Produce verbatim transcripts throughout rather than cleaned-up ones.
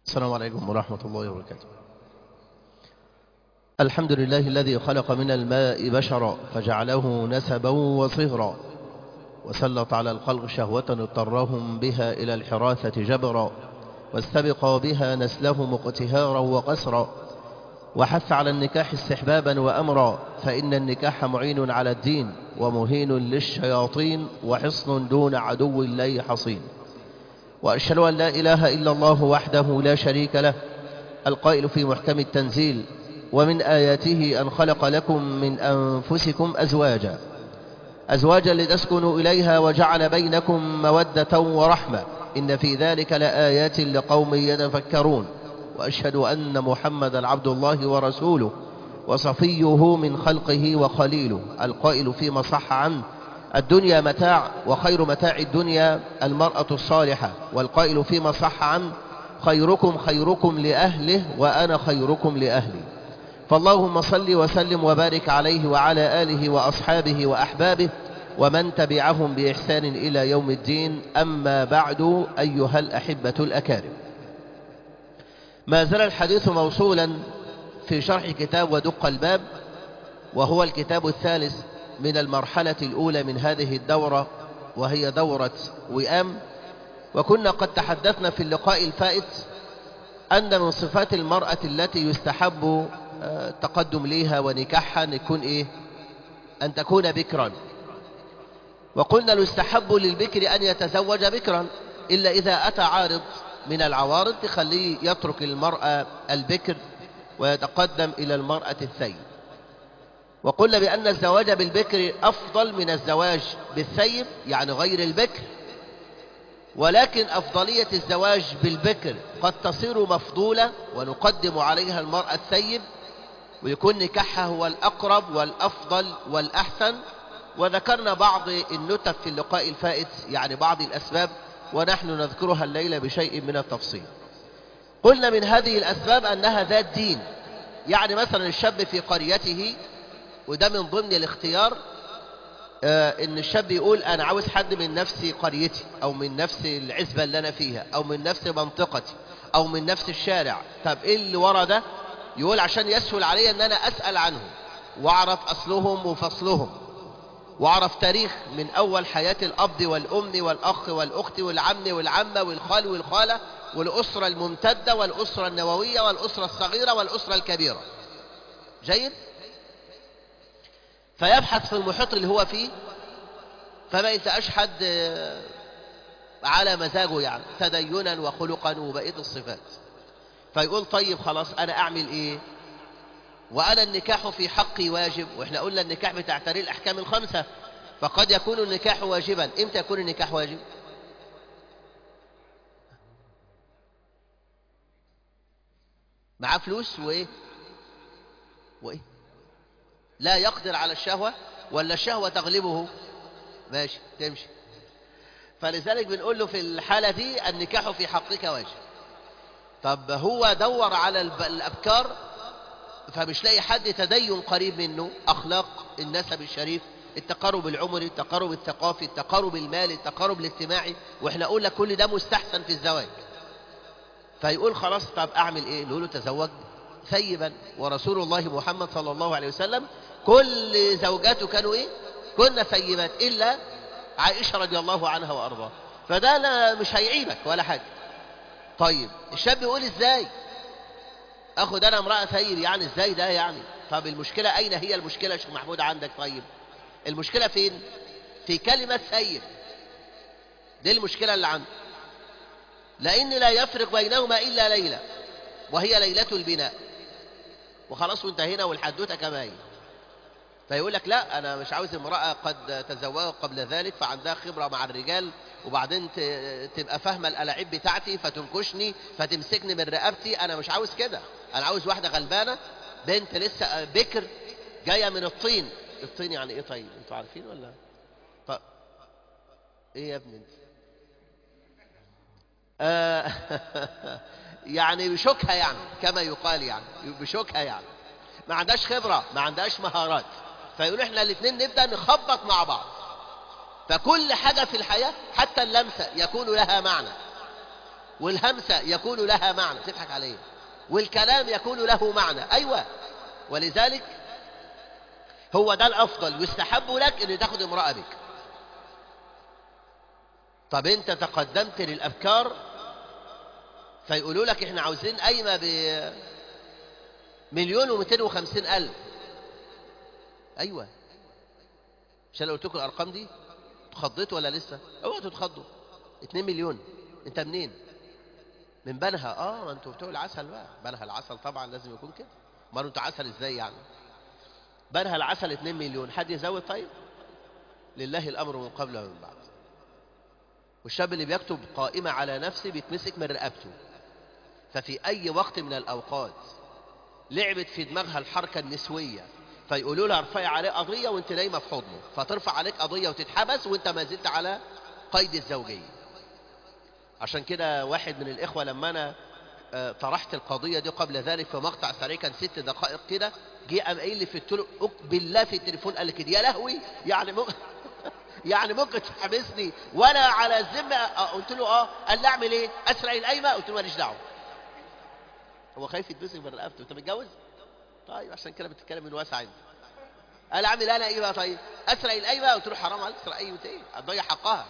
السلام عليكم ورحمة الله وبركاته. الحمد لله الذي خلق من الماء بشرا فجعله نسبا وصهرا، وسلط على الخلق شهوة اضطرهم بها إلى الحراثة جبرا، واستبقى بها نسلهم اقتهارا وقسرا، وحث على النكاح استحبابا وأمرا، فإن النكاح معين على الدين ومهين للشياطين وحصن دون عدو الله حصين. وأشهد أن لا إله إلا الله وحده لا شريك له، القائل في محكم التنزيل: ومن آياته أن خلق لكم من أنفسكم أزواجا أزواجا لتسكنوا إليها وجعل بينكم مودة ورحمة، إن في ذلك لآيات لقوم يتفكرون. وأشهد أن محمدا عبد الله ورسوله وصفيه من خلقه وخليله، القائل فيما صح عنه: الدنيا متاع وخير متاع الدنيا المرأة الصالحة، والقائل فيما صح عنه: خيركم خيركم لأهله وأنا خيركم لأهلي. فاللهم صل وسلم وبارك عليه وعلى آله وأصحابه وأحبابه ومن تبعهم بإحسان إلى يوم الدين. أما بعد، أيها الأحبة الأكارم، ما زال الحديث موصولا في شرح كتاب ودق الباب، وهو الكتاب الثالث من المرحلة الأولى من هذه الدورة، وهي دورة وئام. وكنا قد تحدثنا في اللقاء الفائت أن من صفات المرأة التي يستحب التقدم ليها ونكاحها أن يكون إيه؟ أن تكون بكرا. وقلنا يستحب للبكر أن يتزوج بكرا، إلا إذا أتى عارض من العوارض تخليه يترك المرأة البكر ويتقدم إلى المرأة الثيب. وقلنا بأن الزواج بالبكر أفضل من الزواج بالثيب، يعني غير البكر، ولكن أفضلية الزواج بالبكر قد تصير مفضولة ونقدم عليها المرأة الثيب، ويكون نكاحها هو الأقرب والأفضل والأحسن. وذكرنا بعض النتف في اللقاء الفائت، يعني بعض الأسباب، ونحن نذكرها الليلة بشيء من التفصيل. قلنا من هذه الأسباب أنها ذات دين، يعني مثلا الشاب في قريته، وده من ضمن الاختيار، آه ان الشاب يقول انا عاوز حد من نفس قريتي، او من نفس العزبة اللي انا فيها، او من نفس منطقتي، او من نفس الشارع. طب ايه اللي ورا ده؟ يقول عشان يسهل علي ان انا اسأل عنهم واعرف اصلهم وفصلهم، واعرف تاريخ من اول حياة الاب والام والاخ والاخت والعم والعمة والخال والخالة، والاسرة الممتدة والاسرة النووية والاسرة الصغيرة والاسرة الكبيرة. جيد؟ فيبحث في المحيط اللي هو فيه، فما يلتقاش حد على مزاجه، يعني تدينا وخلقا وبقية الصفات. فيقول طيب خلاص، أنا أعمل إيه؟ وأنا النكاح في حقي واجب، وإحنا قلنا النكاح بتعتري الأحكام الخمسة، فقد يكون النكاح واجبا. إمتى يكون النكاح واجب؟ معاه فلوس وإيه؟ وإيه؟ لا يقدر على الشهوة، ولا الشهوة تغلبه؟ ماشي، تمشي. فلذلك بنقول له في الحالة دي النكاح في حقك واجب. طب هو دور على الأبكار فمش لاقي حد تدين قريب منه، أخلاق، النسب الشريف، التقارب العمري، التقارب الثقافي، التقارب المالي، التقارب الاجتماعي، واحنا قلنا كل ده مستحسن في الزواج. فيقول خلاص، طب أعمل إيه؟ نقول له تزوج ثيبا. ورسول الله محمد صلى الله عليه وسلم كل زوجاته كانوا إيه؟ كنا ثيبات، إلا عائشة رضي الله عنها وأرضاها. فده لا مش هيعيبك ولا حاجة. طيب الشاب يقول إزاي أخد أنا امرأة ثيب؟ يعني إزاي ده يعني؟ طب المشكلة أين هي المشكلة يا شيخ محمود عندك؟ طيب المشكلة فين؟ في كلمة ثيب، دي المشكلة اللي عنده. لأن لا يفرق بينهما إلا ليلة، وهي ليلة البناء، وخلاص وانتهينا والحدوتة كما هي. فيقول لك لا، أنا مش عاوز امرأة قد تزوجت قبل ذلك فعندها خبرة مع الرجال، وبعدين تبقى فاهمة الألاعيب بتاعتي فتنكشني فتمسكني من رقبتي. أنا مش عاوز كده، أنا عاوز واحدة غلبانة، بنت لسه بكر جاية من الطين. الطين يعني إيه طيب؟ أنتوا عارفين ولا؟ طب إيه يا ابني أنت؟ آه يعني بشوكها، يعني كما يقال، يعني بشوكها، يعني ما عندهاش خبرة، ما عندهاش مهارات. فيقولوا احنا الاثنين نبدأ نخبط مع بعض. فكل حاجة في الحياة حتى اللمسة يكون لها معنى. والهمسة يكون لها معنى، تضحك عليه، والكلام يكون له معنى. أيوة، ولذلك هو ده الأفضل، يستحب لك أن تاخد امرأة بك. طب أنت تقدمت للأفكار فيقولوا لك إحنا عاوزين قايمة بمليون ومئتين وخمسين ألف. أيوة، مش أنا قلت لكم الأرقام دي؟ اتخضيتوا ولا لسه؟ اوعوا تتخضوا. اتنين مليون. أنت منين؟ من بنها. اه ما انتوا بتوع العسل بقى. بنها العسل طبعا لازم يكون كده، ما انتوا عسل ازاي يعني؟ بنها العسل اتنين مليون. حد يزود؟ طيب، لله الامر من قبل ومن بعد. والشاب اللي بيكتب قائمة على نفسه بيتمسك من رقبته. ففي اي وقت من الاوقات لعبت في دماغها الحركة النسوية فيقولوا لها ارفعي عليه قضية وانت نايمة في حضنه، فترفع عليك قضية وتتحبس وانت ما زلت على قيد الزوجية. عشان كده واحد من الاخوة لما انا طرحت القضية دي قبل ذلك في مقطع سريع كان ست دقائق كده، جه قام قايل لي في التليفون بالله في التليفون، قال لي كده يا لهوي يعني م... يعني ممكن تحبسني وانا على الذمه؟ قلت له اه. قال لي اعمل ايه؟ اسرق القايمه؟ قلت له ماليش دعوه. هو خايف يتمسك من رقبته. انت متجوز؟ طيب عشان كده بتتكلم من واسع انت. قال اعمل انا ايه بقى؟ طيب اسرق القايمه؟ قلت له حرام عليك تسرق قايمه ايه؟ هتضيع حقها.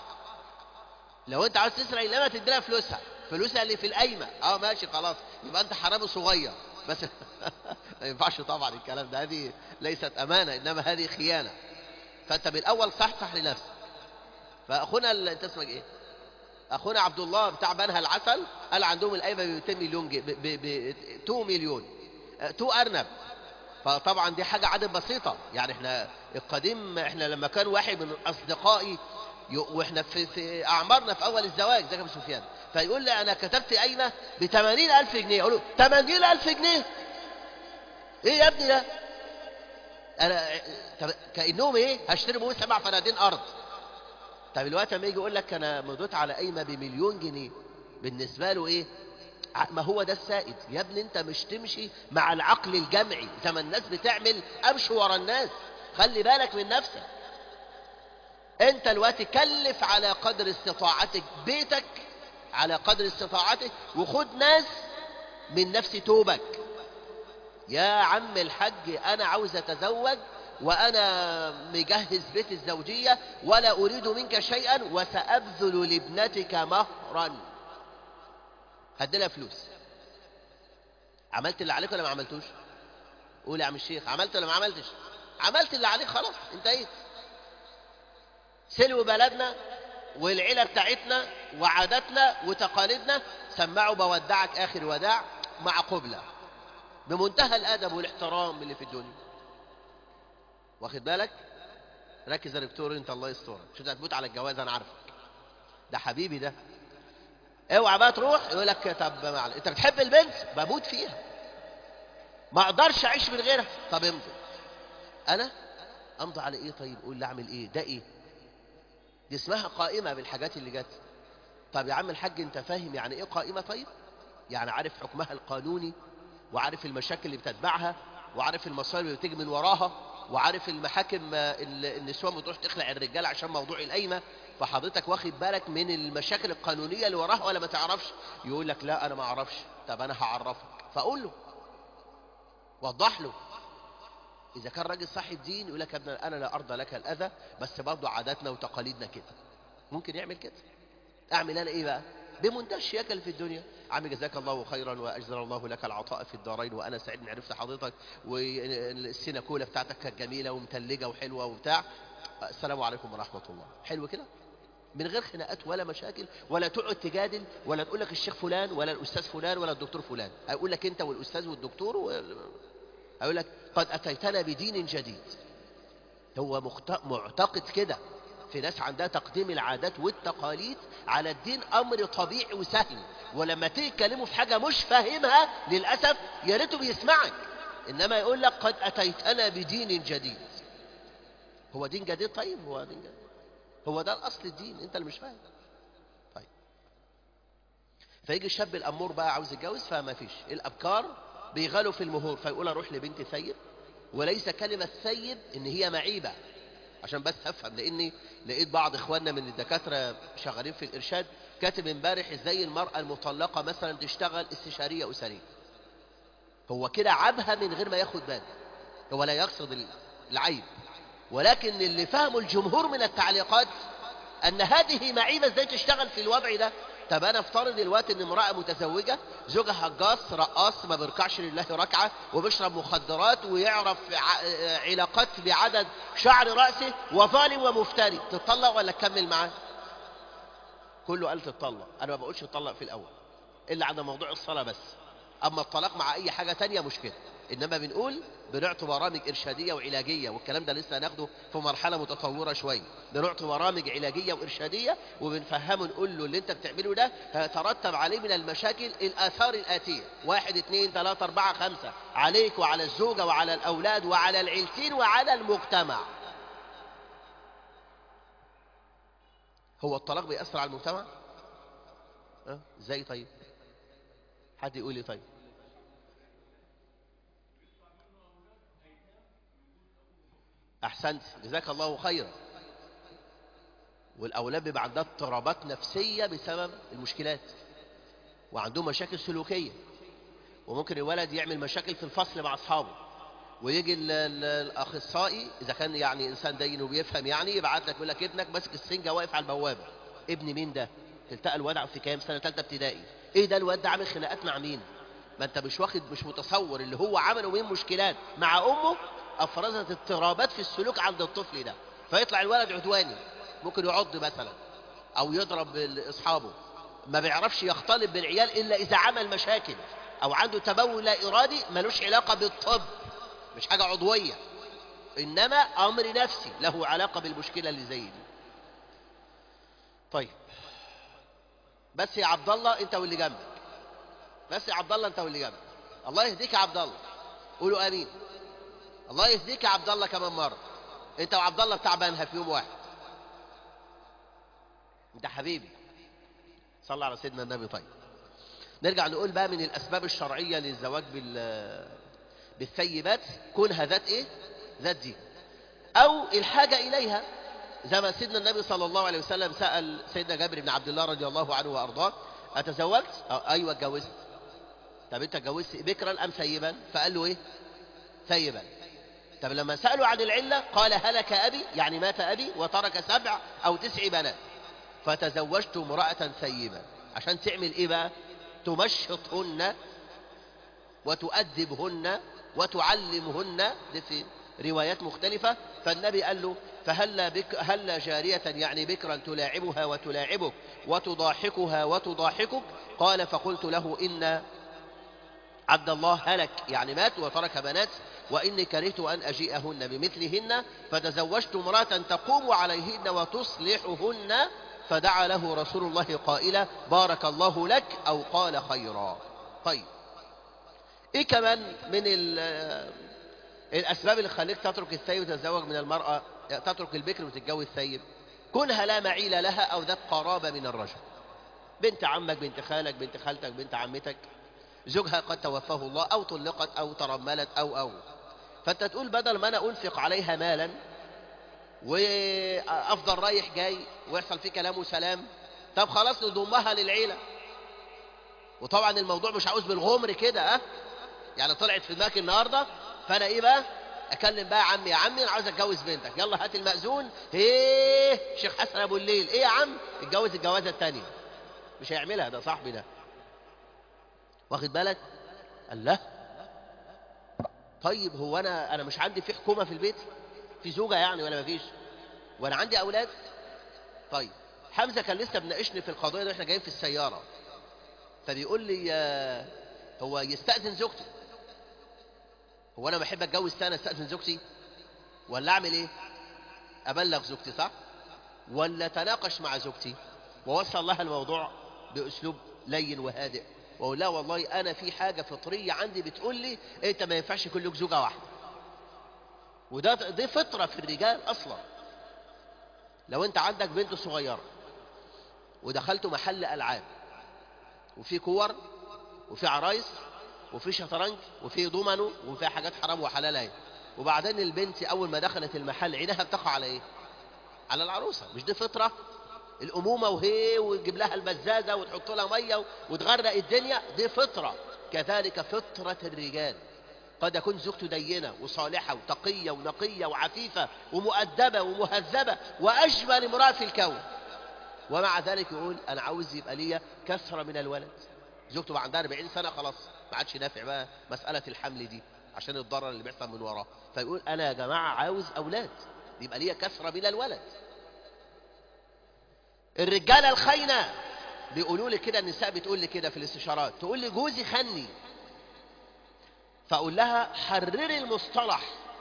لو انت عاوز تسرق القايمه تدي لها فلوسها، فلوسها اللي في القايمه. اه ماشي خلاص، يبقى انت حرامي صغير بس. ما ينفعش طبعا الكلام ده، هذه ليست امانه انما هذه خيانه. فانت بالاول صحصح لنفسك. فاخونا ال... انت اسمك ايه؟ اخونا عبد الله بتاع بنها العسل قال عندهم القايمه ب مئتين مليون جنيه، ب ب اتنين مليون، اتنين ارنب. فطبعا دي حاجه عدد بسيطه يعني. احنا القديم، احنا لما كان واحد من اصدقائي واحنا في, في اعمارنا في اول الزواج زي ابو سفيان، فيقول لي انا كتبت قايمه ب ثمانين ألف جنيه. اقول له ثمانين ألف جنيه؟ ايه يا ابني ده؟ انا كانهم ايه؟ هشتري بهم سبع فنادين ارض. طب الوقت لما يجي يقول لك انا مضيت على قايمه بمليون جنيه، بالنسبه له ايه؟ ما هو ده السائد يا ابني. انت مش تمشي مع العقل الجمعي زي ما الناس بتعمل، امشي ورا الناس. خلي بالك من نفسك. انت الوقت كلف على قدر استطاعتك بيتك، على قدر استطاعتك، وخد ناس من نفس توبك. يا عم الحاج انا عاوز اتزوج وانا مجهز بيت الزوجية ولا اريد منك شيئا وسأبذل لابنتك مهرا. هديلها فلوس. عملت اللي عليك ولا ما عملتوش؟ قول يا عم الشيخ، عملت ولا ما عملتش؟ عملت اللي عليك خلاص، انتهيت. سلو بلدنا والعيلة بتاعتنا وعاداتنا وتقاليدنا، سمعوا بودعك آخر وداع مع قبلة بمنتهى الأدب والاحترام اللي في الدنيا. واخد بالك؟ ركز يا دكتور انت، الله يسترك. شو هتموت على الجواز؟ انا عارفك، ده حبيبي ده. اوعى بقى تروح يقول لك طب معلش انت بتحب البنت؟ بموت فيها، ما اقدرش اعيش من غيرها. طب امضي. انا امضي على ايه؟ طيب قول لي اعمل ايه؟ ده ايه؟ دي اسمها قائمة بالحاجات اللي جت. طب يا عم الحاج انت فاهم يعني ايه قائمة؟ طيب يعني عارف حكمها القانوني، وعارف المشاكل اللي بتتبعها، وعارف المصائب اللي بتيجي من وراها، وعارف المحاكم النسوان بتروح تخلع الرجال عشان موضوع القايمة. فحضرتك واخد بالك من المشاكل القانونية اللي وراها ولا ما تعرفش؟ يقول لك لا انا ما اعرفش. طب انا هعرفك. فاقول له، وضح له. اذا كان راجل صاحب دين يقول لك يا ابني انا لا ارضى لك الاذى، بس برضه عاداتنا وتقاليدنا كده. ممكن يعمل كده. اعمل انا ايه بقى؟ بمنتهى الشياكه اللي في الدنيا. عم جزاك الله خيرا واجزل الله لك العطاء في الدارين، وانا سعيد اني عرفت حضرتك، والسيناكولا بتاعتك كانت جميله ومتلجه وحلوه وبتاع. السلام عليكم ورحمه الله. حلو كده، من غير خناقات ولا مشاكل، ولا تقعد تجادل، ولا تقول لك الشيخ فلان ولا الاستاذ فلان ولا الدكتور فلان. هيقول لك انت والاستاذ والدكتور و... هيقول لك قد اتيتنا بدين جديد. هو معتقد كده. في ناس عندها تقديم العادات والتقاليد على الدين امر طبيعي وسهل، ولما تيجي تكلمه في حاجه مش فاهمها للاسف يا ريته بيسمعك، انما يقول لك قد اتيتنا بدين جديد. هو دين جديد؟ طيب هو دين جديد، هو ده الاصل الدين، انت اللي مش فاهم. طيب فيجي الشاب الامور بقى عاوز يتجوز، فما فيش. الابكار بيغالوا في المهور، فيقول اروح لبنت ثيب، وليس كلمه ثيب ان هي معيبه، عشان بس افهم. لاني لقيت بعض اخواننا من الدكاتره شغالين في الارشاد كاتب امبارح ازاي المرأة المطلقة مثلا تشتغل استشارية أسرية. هو كده عابها من غير ما ياخد باله، هو لا يقصد العيب، ولكن اللي فهمه الجمهور من التعليقات أن هذه معيبة ازاي تشتغل في الوضع ده. طب أنا افترض الوقت أن امرأة متزوجة زوجها هجاص رقاص ما بيركعش لله ركعة وبيشرب مخدرات ويعرف علاقات بعدد شعر رأسه وظالم ومفتري، تطلق ولا تكمل معاه؟ كله قال تطلق. أنا ما بقولش تطلق في الأول إلا عند موضوع الصلاة بس، أما الطلاق مع أي حاجة تانية مشكلة. إنما بنقول بنعطي برامج إرشادية وعلاجية، والكلام ده لسه هناخده في مرحلة متطورة شوية. بنعطي برامج علاجية وإرشادية وبنفهمه نقول له اللي أنت بتعمله ده هيترتب عليه من المشاكل الآثار الآتية: واحد اثنين ثلاثة أربعة خمسة، عليك وعلى الزوجة وعلى الأولاد وعلى العيلتين وعلى المجتمع. هو الطلاق بيأثر على المجتمع؟ أه؟ إزاي طيب؟ حد يقول لي طيب. أحسنت، جزاك الله خيرا. والأولاد بيبقى عندها اضطرابات نفسية بسبب المشكلات، وعندهم مشاكل سلوكية، وممكن الولد يعمل مشاكل في الفصل مع أصحابه، ويجي ال- ال- الأخصائي إذا كان يعني إنسان دين وبيفهم يعني يبعت لك يقول لك ابنك ماسك السنجة واقف على البوابة. ابن مين ده؟ تلتقى الواد في كام سنة؟ ثالثة ابتدائي. إيه ده الواد ده عامل خناقات مع مين؟ ما أنت مش واخد، مش متصور اللي هو عمله من مشكلات مع أمه أفرزت اضطرابات في السلوك عند الطفل ده، فيطلع الولد عدواني، ممكن يعض مثلا أو يضرب أصحابه، ما بيعرفش يختلط بالعيال إلا إذا عمل مشاكل، أو عنده تبول لا إرادي ملوش علاقة بالطب، مش حاجة عضوية، إنما أمر نفسي له علاقة بالمشكلة اللي زي دي. طيب بس يا عبد الله أنت واللي جنبك، بس يا عبد الله أنت واللي جنبك، الله يهديك يا عبد الله، قولوا آمين. الله يهديك يا عبد الله كمان مرة، أنت وعبد الله بتاع بنها في يوم واحد. أنت حبيبي، صلى على سيدنا النبي. طيب نرجع نقول بقى من الأسباب الشرعية للزواج بال بالثيبات كونها ذات إيه؟ ذات دين، أو الحاجة إليها، زي ما سيدنا النبي صلى الله عليه وسلم سأل سيدنا جابر بن عبد الله رضي الله عنه وأرضاه: أتزوجت؟ أو أيوة اتجوزت. طب أنت اتجوزت بكرا أم ثيبا؟ فقال له إيه؟ ثيبا. طب لما سألوا عن العلة قال: هلك أبي، يعني مات أبي وترك سبع أو تسع بنات، فتزوجت امرأة ثيبة. عشان تعمل إيه بقى؟ تمشطهن وتؤدبهن وتعلمهن، دي في روايات مختلفة. فالنبي قال له: فهلا بك هلا جارية يعني بكرا تلاعبها وتلاعبك وتضاحكها وتضاحكك؟ قال: فقلت له: إن عبد الله هلك يعني مات وترك بنات، وإني كرهت أن أجيئهن بمثلهن، فتزوجت امرأة تقوم عليهن وتصلحهن. فدعا له رسول الله قائلا: بارك الله لك، أو قال خيرا. طيب إيه كمان من الأسباب اللي خليك تترك الثيب وتتزوج من المرأة، تترك البكر وتتجوز ثيب؟ كونها لا معيل لها أو ذات قرابة من الرجل، بنت عمك، بنت خالك، بنت خالتك، بنت عمتك، زوجها قد توفاه الله أو طلقت أو ترملت أو أو فأنت تقول بدل ما أنا أنفق عليها مالا وأفضل رايح جاي ويحصل فيه كلام وسلام، طب خلاص نضمها للعيلة. وطبعا الموضوع مش عاوز بالغمر كده، أه يعني طلعت في دماغك النهارده، فأنا إيه بقى؟ أكلم بقى عمي: يا عمي أنا عاوز أتجوز بنتك، يلا هات المأذون. إيه شيخ حسن أبو الليل، إيه يا عم؟ اتجوز الجوازة التانية. مش هيعملها، ده صاحبي ده، واخد بالك؟ قال لا. طيب هو أنا أنا مش عندي في حكومة في البيت، في زوجة يعني ولا مفيش؟ وأنا عندي أولاد. طيب حمزة كان لسه بناقشني في القضية دي، إحنا جايين في السيارة، فبيقول لي آه هو يستأذن زوجته. هو أنا بحب أتجوز تاني أستأذن زوجتي ولا أعمل إيه؟ أبلغ زوجتي صح؟ ولا تناقش مع زوجتي ووصل لها الموضوع بأسلوب لين وهادئ، وأقول لا والله أنا في حاجة فطرية عندي بتقول لي أنت ما ينفعش كل زوجة واحدة، وده دي فطرة في الرجال أصلا. لو أنت عندك بنت صغيرة ودخلت محل ألعاب وفي كور وفي عرايس وفي شطرنج وفي ضمنه وفي حاجات حرام وحلال اهي، وبعدين البنت أول ما دخلت المحل عينها بتقع على إيه؟ على العروسة. مش دي فطرة؟ الأمومة وهي وتجيب لها البزازة وتحط لها مية وتغرق الدنيا، دي فطرة. كذلك فطرة الرجال، قد يكون زوجته دينة وصالحة وتقية ونقية وعفيفة ومؤدبة ومهذبة وأجمل امرأة في الكون، ومع ذلك يقول أنا عاوز يبقى ليا كثرة من الولد. زوجته بقى عندها أربعين سنة خلاص ما عادش نافع بقى مسألة الحمل دي عشان الضرر اللي بيحصل من وراه، فيقول أنا يا جماعة عاوز أولاد يبقى ليا كثرة من الولد. الرجالة الخاينة بيقولوا لي كده، النساء بتقول لي كده في الاستشارات، تقول لي جوزي خني، فأقول لها حرري المصطلح.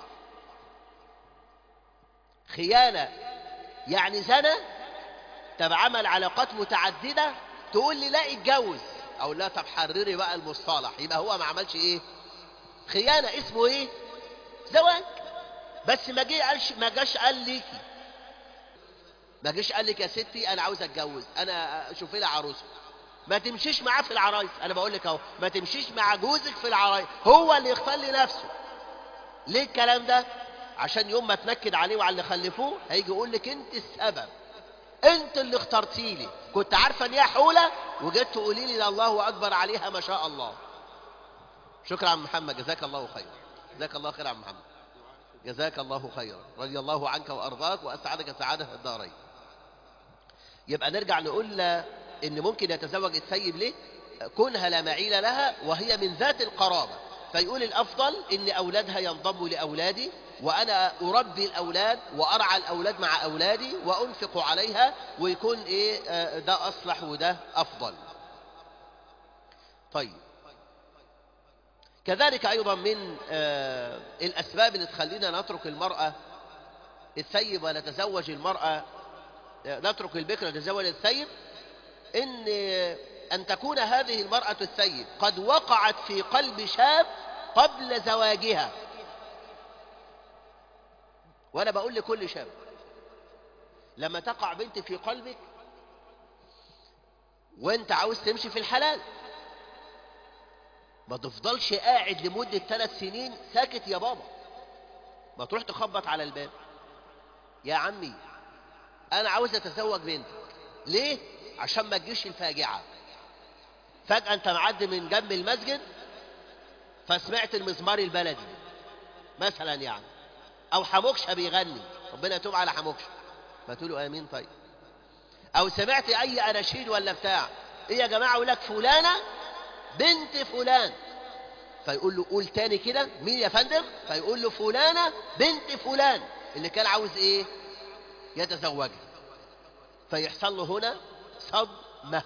خيانة يعني زنا، طب عمل علاقات متعددة، تقول لي لا اتجوز، أقول لها طب حرري بقى المصطلح، يبقى هو ما عملش ايه؟ خيانة، اسمه ايه؟ زواج. بس ما جه قالش، ما جاش قال ليكي، ما جاش قال لك يا ستي انا عاوز اتجوز، انا شوفي لي عروسه. ما تمشيش معاه في العرايس، انا بقول لك اهو، ما تمشيش مع جوزك في العرايس، هو اللي يختار لنفسه. ليه الكلام ده؟ عشان يوم ما تنكد عليه وعلى اللي خلفوه هيجي يقول لك انت السبب، انت اللي اخترتي لي، كنت عارفه ان هي حوله وجيت تقولي لي ده الله اكبر عليها ما شاء الله. شكرا عم محمد، جزاك الله خير، جزاك الله خير عم محمد، جزاك الله خيرا، رضي الله عنك وارضاك واسعدك سعاده الدارين. يبقى نرجع نقول ان ممكن يتزوج الثيب ليه؟ كونها لا معيل لها وهي من ذات القرابة، فيقول الافضل ان اولادها ينضموا لاولادي، وانا اربي الاولاد وارعى الاولاد مع اولادي وانفق عليها، ويكون ايه ده اصلح وده افضل. طيب كذلك ايضا من الاسباب اللي تخلينا نترك المرأة الثيب ونتزوج المرأة، نترك البكر ونتزوج الثيب، إن أن تكون هذه المرأة الثيب قد وقعت في قلب شاب قبل زواجها. وأنا بقول لكل شاب، لما تقع بنت في قلبك وأنت عاوز تمشي في الحلال، ما تفضلش قاعد لمدة ثلاث سنين ساكت يا بابا، ما تروح تخبط على الباب، يا عمي أنا عاوز أتزوج بنتك. ليه؟ عشان ما تجيش الفاجعة. فجأة أنت معدي من جنب المسجد فسمعت المزمار البلدي مثلا يعني، أو حموكشة بيغني، ربنا يتوب على حموكشة، ما تقولوا آمين. طيب أو سمعت أي أناشيد ولا بتاع، إيه يا جماعة؟ يقول لك فلانة بنت فلان، فيقول له قول تاني كده، مين يا فندم؟ فيقول له فلانة بنت فلان اللي كان عاوز إيه؟ يتزوجها. فيحصل له هنا صدمة.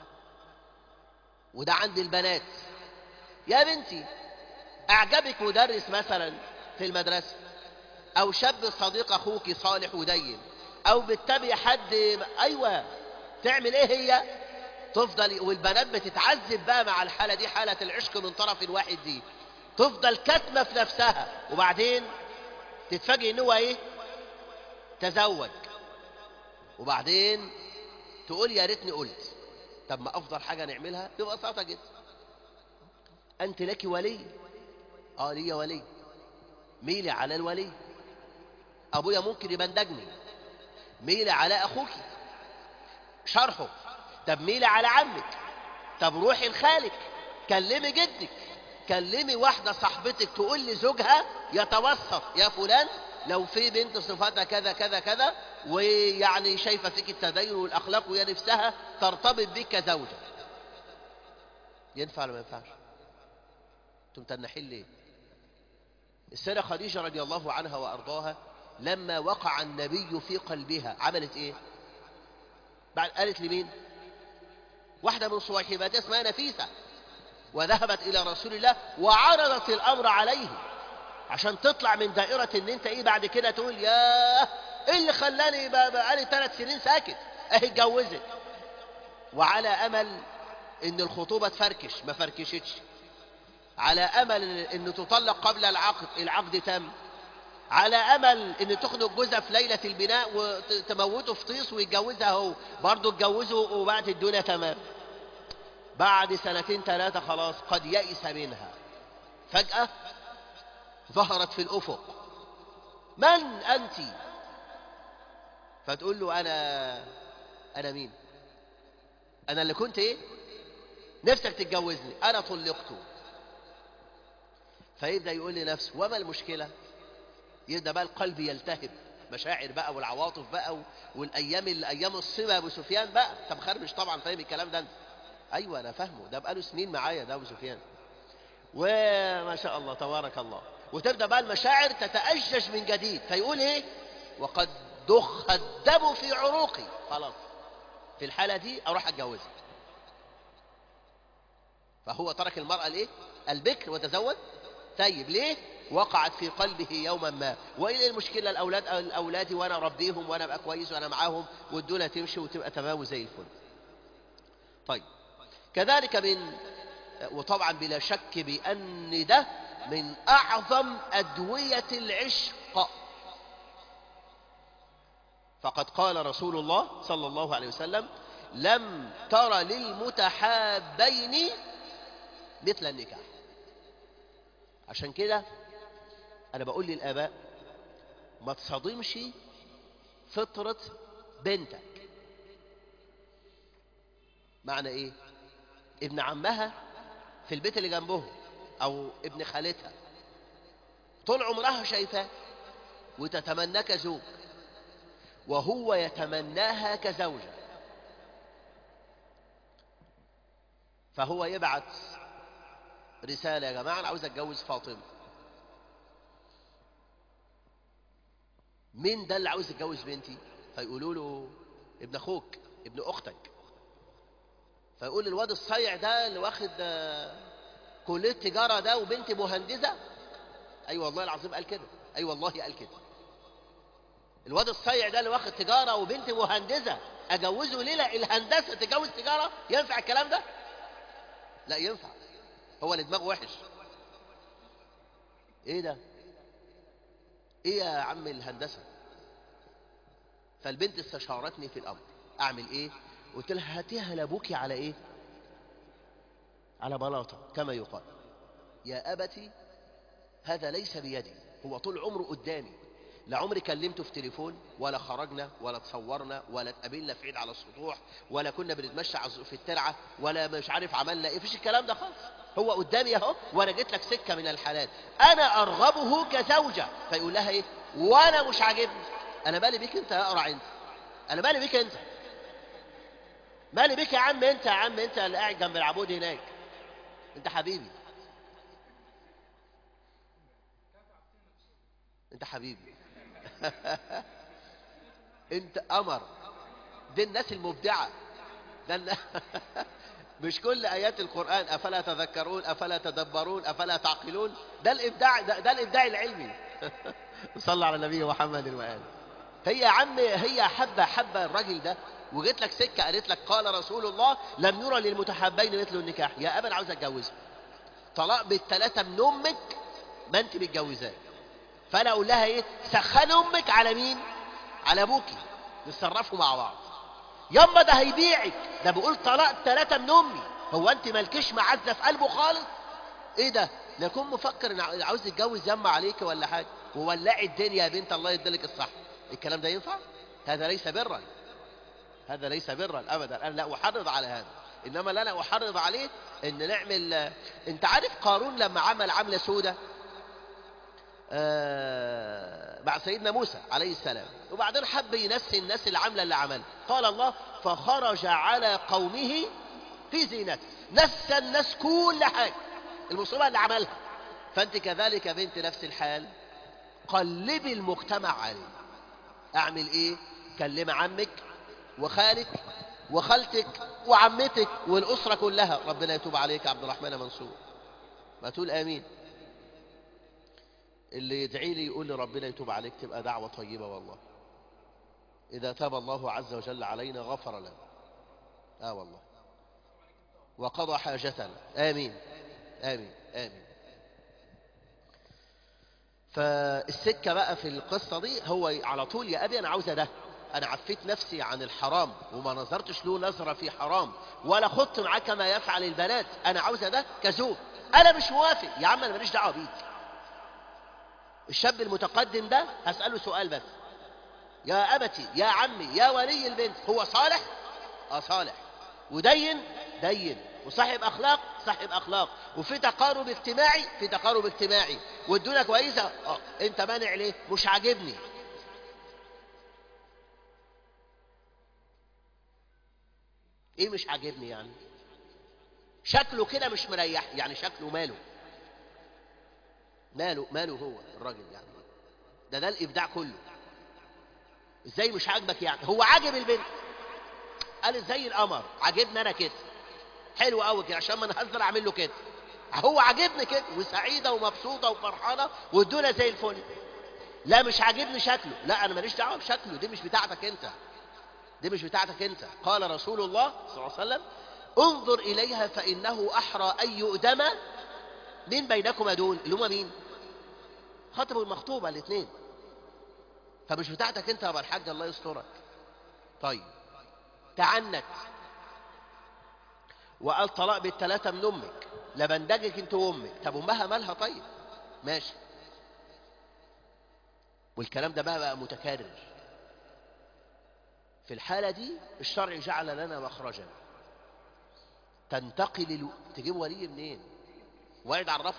وده عند البنات. يا بنتي أعجبك مدرس مثلا في المدرسة، أو شاب صديق أخوك صالح ودين، أو بتتابع حد، أيوة، تعمل إيه هي؟ تفضل، والبنات بتتعذب بقى مع الحالة دي، حالة العشق من طرف واحد دي، تفضل كاتمة في نفسها، وبعدين تتفاجئ إن هو إيه؟ تزوج، وبعدين تقول يا ريتني قلت. طب ما أفضل حاجة نعملها ببساطة جدا، أنت لك ولي، آه لي ولي، ميلي على الولي. أبويا ممكن يبندجني، ميلي على أخوك شرحه، طب ميلي على عمك، طب روحي لخالك، كلمي جدك، كلمي واحدة صاحبتك تقول لزوجها يتوسط، يا فلان لو في بنت صفاتها كذا كذا كذا، ويعني شايفة فيك التدين والأخلاق ويا نفسها ترتبط بك كزوجة. ينفع ولا ما ينفعش؟ انتم تنحين ليه؟ السيدة خديجة رضي الله عنها وأرضاها لما وقع النبي في قلبها عملت ايه؟ بعد قالت لمين؟ واحدة من صواحباتها اسمها نفيسة، وذهبت إلى رسول الله وعرضت الأمر عليه عشان تطلع من دائرة ان انت ايه بعد كده تقول ياه ايه اللي خلاني بقالي ثلاث سنين ساكت، اهي اتجوزت، وعلى امل ان الخطوبة تفركش، ما فركشتش، على امل ان تطلق قبل العقد، العقد تم، على امل ان تخنق جوزها في ليلة البناء وتموته في طيس ويتجوزها هو برضه، اتجوزوا وبعد الدنيا تمام. بعد سنتين ثلاثة خلاص قد يئس منها، فجأة ظهرت في الأفق، من أنت؟ فتقول له أنا انا مين؟ انا اللي كنت ايه؟ نفسك تتجوزني، انا طلقته. فيبدا يقول لنفسه وما المشكله؟ يبدا بقى القلب يلتهب، مشاعر بقى والعواطف بقى، والايام اللي ايام الصبا ابو سفيان بقى. انت مخربش طبعا، فاهم الكلام ده انت؟ ايوه انا فاهمه، ده بقاله سنين معايا ده ابو سفيان، وما شاء الله تبارك الله. وتبدا بقى المشاعر تتأجج من جديد، فيقول ايه؟ وقد ضخ الدم في عروقي، خلاص في الحاله دي اروح اتجوزها. فهو ترك المرأة الايه؟ البكر وتزوج ثيب. ليه؟ وقعت في قلبه يوما ما. وايه المشكله؟ الاولاد الاولادي وانا اربيهم وانا ابقى كويس وانا معاهم والدنيا تمشي وتبقى تمام زي الفل. طيب كذلك من، وطبعا بلا شك بان ده من اعظم ادويه العشق. فقد قال رسول الله صلى الله عليه وسلم: لم تر للمتحابين مثل النكاح. عشان كده أنا بقول للآباء ما تصادمش فطرة بنتك. معنى إيه؟ ابن عمها في البيت اللي جنبه أو ابن خالتها طول عمرها شايفاه وتتمناه كزوج، وهو يتمناها كزوجة، فهو يبعت رسالة: يا جماعة أنا عاوز أتجوز فاطمة. مين ده اللي عاوز يتجوز بنتي؟ فيقولوا له: ابن أخوك، ابن أختك. فيقول الواد الصيع ده اللي واخد كلية تجارة ده وبنتي مهندسة. أي أيوة والله العظيم قال كده، أي أيوة والله قال كده. الواد الصيع ده اللي واخد تجارة وبنتي مهندسة، أجوزه ليه؟ لا الهندسة تجوز تجارة؟ ينفع الكلام ده؟ لا ينفع، هو اللي دماغه وحش. ايه ده؟ ايه يا عم الهندسة؟ فالبنت استشارتني في الامر، اعمل ايه؟ قلت لها هاتيها لابوكي على ايه؟ على بلاطة كما يقال. يا ابتي هذا ليس بيدي، هو طول عمره قدامي، لا عمري كلمته في تليفون ولا خرجنا ولا تصورنا ولا اتقابلنا في عيد على السطوح ولا كنا بنتمشى في الترعه ولا مش عارف عملنا ايه، فيش الكلام ده خالص. هو قدامي اهو، وانا جيت لك سكه من الحلال، انا ارغبه كزوجه. فيقول لها ايه؟ وانا مش عاجبني. انا مالي بيك انت يا اقرع انت؟ انا مالي بيك انت؟ مالي بيك يا عم انت؟ يا عم انت اللي قاعد جنب العمود هناك، انت حبيبي، انت حبيبي انت قمر. دي الناس المبدعه، ده الن... مش كل ايات القران افلا تذكرون افلا تدبرون افلا تعقلون، ده الابداع، ده, ده الابداع العلمي صلى على النبي محمد واله. هي يا عم هي حبه حبه الراجل ده، وجيت لك سكه قالت لك قال رسول الله لم يرى للمتحابين مثل النكاح. يا ابا انا عاوز اتجوزها، طلاق بالثلاثه من امك ما انت متجوزاه. فانا اقول لها ايه؟ سخن امك على مين؟ على ابوكي، نتصرفوا مع بعض. ياما ده هيبيعك، ده بيقول طلاق ثلاثه من امي. هو انت مالكيش معزه في قلبه خالص؟ ايه ده؟ نكون مفكر ان عاوز يتجوز ياما عليك ولا حاجه وولعي الدنيا يا بنت الله يديلك الصح. الكلام ده ينفع؟ هذا ليس برا، هذا ليس برا ابدا. انا لا احرض على هذا، انما لا انا احرض عليه ان نعمل. انت عارف قارون لما عمل عمله سودة آه مع سيدنا موسى عليه السلام، وبعدين حب ينسي الناس العمله اللي عملها، قال الله فخرج على قومه في زينته، نسى الناس كل حاجه المصيبه اللي عملها. فانت كذلك يا بنت نفس الحال، قلبي المجتمع عليه. اعمل ايه؟ كلم عمك وخالك وخالتك وعمتك والاسره كلها. ربنا يتوب عليك يا عبد الرحمن منصور، ما تقول امين. اللي يدعي لي يقول لي ربنا يتوب عليك تبقى دعوه طيبه والله. اذا تاب الله عز وجل علينا غفر لنا، اه والله، وقضى حاجتنا. امين امين امين. فالسكه بقى في القصه دي هو على طول يا ابي انا عاوزه ده، انا عفيت نفسي عن الحرام وما نظرتش له نظره في حرام ولا خدت معاه كما يفعل البنات، انا عاوزه ده كزوج. انا مش موافق يا عم، انا ماليش دعوه بيك. الشاب المتقدم ده هساله سؤال بس: يا ابتي يا عمي يا ولي البنت، هو صالح؟ اه صالح، ودين دين، وصاحب اخلاق صاحب اخلاق، وفي تقارب اجتماعي في تقارب اجتماعي، والدنيا كويسه. اه انت مانع ليه؟ مش عاجبني. ايه مش عاجبني يعني؟ شكله كده مش مريح يعني، شكله ماله ماله ماله هو الراجل يعني، ده ده الابداع كله. ازاي مش عاجبك يعني؟ هو عاجب البنت، قالت زي القمر، عاجبني انا كده، حلو قوي كده، عشان ما نهزر اعمل له كده. هو عاجبني كده، وسعيده ومبسوطه وفرحانه والدنيا زي الفل. لا مش عاجبني شكله، لا انا ماليش دعوه بشكله، دي مش بتاعتك انت، دي مش بتاعتك انت. قال رسول الله صلى الله عليه وسلم: انظر اليها فانه احرى ان يؤدم من بينكما دول، اللي هما مين؟ خاطب والمخطوبه الاثنين. فمش بتاعتك انت يا ابو الحاج، الله يسترك. طيب تعنت وقال طلاق بالثلاثه من امك، لبندجك انت وامك. طب امها مالها؟ طيب ماشي. والكلام ده بقى بقى متكرر. في الحالة دي الشرع جعل لنا مخرجا. تنتقل الو... تجيب ولي منين؟ واحد عرف.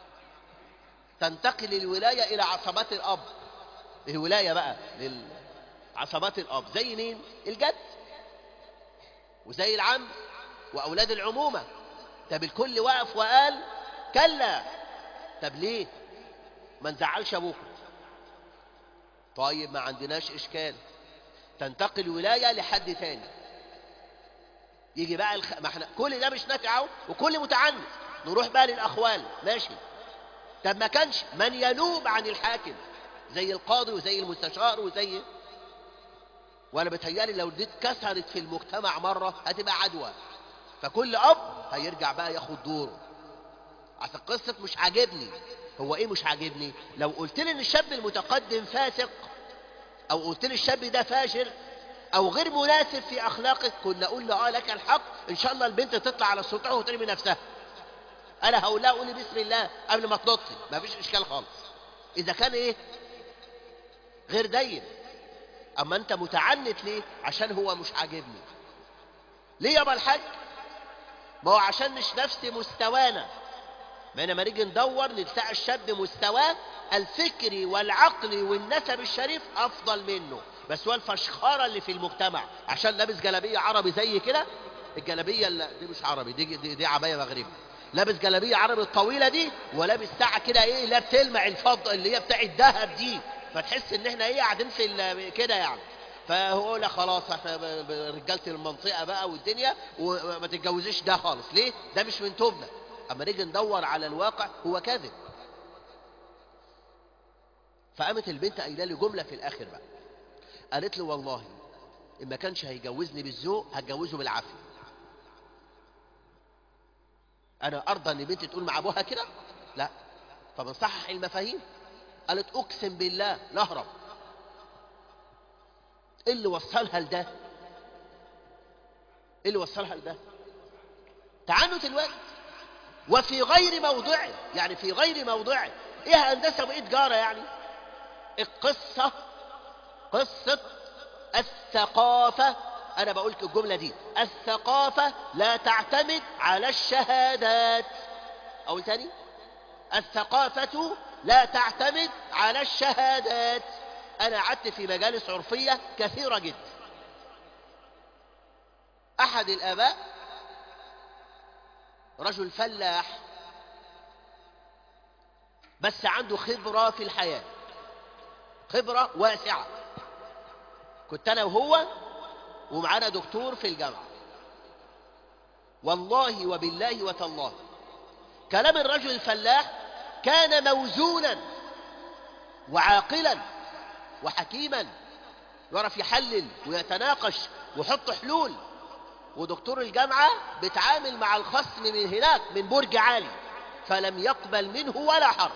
تنتقل الولاية إلى عصبات الأب. الولاية بقى لعصبات الأب زي مين؟ الجد وزي العم وأولاد العمومة. طب الكل وقف وقال كلا. طب ليه؟ ما نزعلش أبوكم. طيب ما عندناش إشكال، تنتقل ولاية لحد تاني. يجي بقى الخ... ما احنا كل ده مش نافع اهو، وكل متعنت. نروح بقى للأخوال، ماشي. طب ما كانش من ينوب عن الحاكم زي القاضي وزي المستشار وزي، وانا بتهيالي لو دي اتكسرت في المجتمع مرة هتبقى عدوى. فكل أب هيرجع بقى ياخد دوره. عشان قصة مش عاجبني. هو ايه مش عاجبني؟ لو قلت لي ان الشاب المتقدم فاسق، او قلت لي الشاب ده فاجر او غير مناسب في اخلاقك، كنا اقول له اه لك الحق، ان شاء الله البنت تطلع على السطح وترمي نفسها. انا هقول لها قولي بسم الله قبل ما تنطي، ما فيش اشكال خالص. اذا كان ايه؟ غير دين. اما انت متعنت ليه؟ عشان هو مش عاجبني. ليه يا ابا الحاج؟ ما هو عشان مش نفس مستوانا. ما لما نيجي ندور نلتقى الشاب مستواه الفكري والعقلي والنسب الشريف افضل منه، بس هو الفشخره اللي في المجتمع عشان لابس جلابيه عربي زي كده. الجلابيه اللي دي مش عربي، دي دي, دي عبايه مغربي. لابس جلابيه عربي الطويله دي، ولابس ساعه كده ايه لا بتلمع الفضه اللي هي بتاع الذهب دي، فتحس ان احنا ايه قاعدين في كده يعني. فهو لا خلاص احنا رجاله المنطقه بقى والدنيا، وما تتجوزيش ده خالص. ليه؟ ده مش من توبنا. اما نيجي ندور على الواقع هو كاذب. فقامت البنت قايله لي جمله في الاخر بقى، قالت له والله ان ما كانش هيجوزني بالذوق هتجوزه بالعافيه. انا ارضى ان بنتي تقول مع ابوها كده؟ لا. طب نصحح المفاهيم. قالت اقسم بالله نهرب. ايه اللي وصلها لده؟ ايه اللي وصلها لده؟ تعنت الوقت وفي غير موضعه، يعني في غير موضعه. ايه هندسه وايه تجاره يعني؟ القصه قصه الثقافه. انا بقول الجمله دي، الثقافه لا تعتمد على الشهادات. اقول تاني، الثقافه لا تعتمد على الشهادات. انا قعدت في مجالس عرفيه كثيره جدا. احد الاباء رجل فلاح بس عنده خبره في الحياه، خبره واسعه. كنت انا وهو ومعانا دكتور في الجامعه، والله وبالله وتالله كلام الرجل الفلاح كان موزونا وعاقلا وحكيما، يعرف يحلل ويتناقش ويحط حلول. ودكتور الجامعة بيتعامل مع الخصم من هناك من برج عالي، فلم يقبل منه ولا حرف.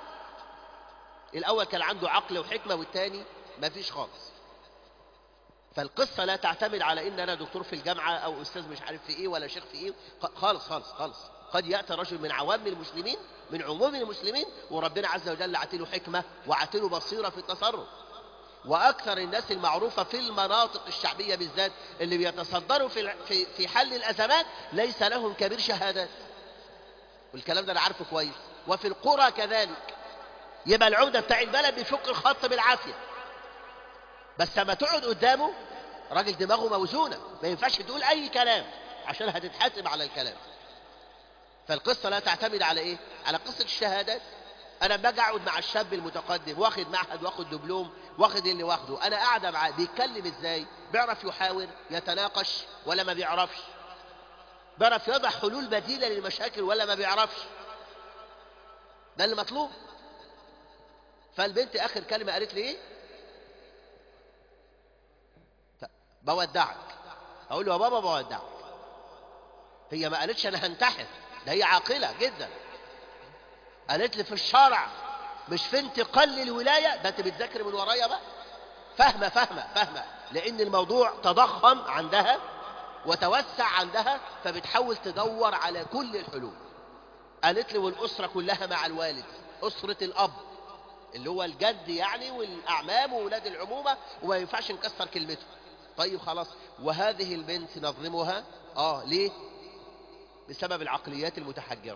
الأول كان عنده عقل وحكمة، والتاني ما فيش خالص. فالقصة لا تعتمد على إن أنا دكتور في الجامعة أو أستاذ مش عارف في إيه ولا شيخ في إيه، خالص خالص خالص. قد يأتي رجل من عوام المسلمين، من عموم المسلمين، وربنا عز وجل عتله حكمة وعتله بصيرة في التصرف. وأكثر الناس المعروفة في المناطق الشعبية بالذات اللي بيتصدروا في في في حل الأزمات ليس لهم كبير شهادات، والكلام ده أنا عارفه كويس. وفي القرى كذلك، يبقى العمدة بتاع البلد بيفك الخط بالعافية، بس لما تقعد قدامه راجل دماغه موزونة، ما ينفعش تقول أي كلام عشان هتتحاسب على الكلام. فالقصة لا تعتمد على إيه؟ على قصة الشهادات. أنا باجي أقعد مع الشاب المتقدم، واخد معهد، واخد دبلوم، واخد اللي واخده، أنا قاعدة معاه بيتكلم إزاي؟ بيعرف يحاور، يتناقش ولا ما بيعرفش؟ بيعرف يضع حلول بديلة للمشاكل ولا ما بيعرفش؟ ده اللي مطلوب. فالبنت آخر كلمة قالت لي إيه؟ بودعك. أقول له يا بابا بودعك. هي ما قالتش أنا هنتحر، ده هي عاقلة جدا. قالت لي في الشرع مش في انتقال للولاية، ده انت بتذاكر من ورايا بقى. فاهمة فاهمة فاهمة، لأن الموضوع تضخم عندها وتوسع عندها، فبتحاول تدور على كل الحلول. قالت لي والأسرة كلها مع الوالد، أسرة الأب اللي هو الجد يعني، والأعمام وولاد العمومة، وما ينفعش نكسر كلمته. طيب خلاص، وهذه البنت نظلمها. آه ليه؟ بسبب العقليات المتحجرة.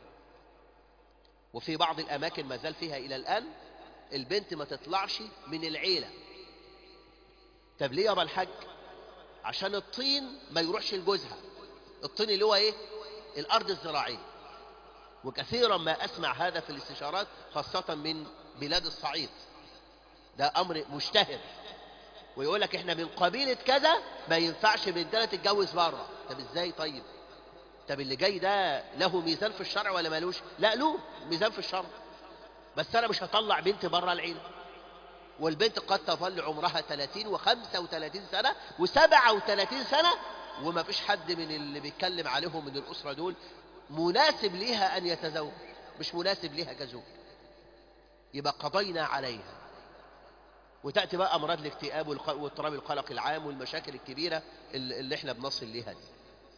وفي بعض الأماكن ما زال فيها إلى الآن البنت ما تطلعش من العيلة. طب ليه يا أبا الحاج؟ عشان الطين ما يروحش لجوزها. الطين اللي هو إيه؟ الأرض الزراعية. وكثيرا ما أسمع هذا في الاستشارات، خاصة من بلاد الصعيد، ده أمر مشتهر. ويقول لك إحنا من قبيلة كذا، ما ينفعش بنتنا تتجوز بره. طب إزاي طيب؟ طب اللي جاي ده له ميزان في الشرع ولا مالوش؟ لا له ميزان في الشرع، بس أنا مش هطلع بنت بره العيلة. والبنت قد تظل عمرها ثلاثين وخمسة وثلاثين سنة وسبعة وثلاثين سنة، وما فيش حد من اللي بيتكلم عليهم من الأسرة دول مناسب ليها أن يتزوج، مش مناسب ليها كزوج. يبقى قضينا عليها، وتأتي بقى أمراض الاكتئاب واضطراب القلق العام والمشاكل الكبيرة اللي احنا بنصل ليها دي.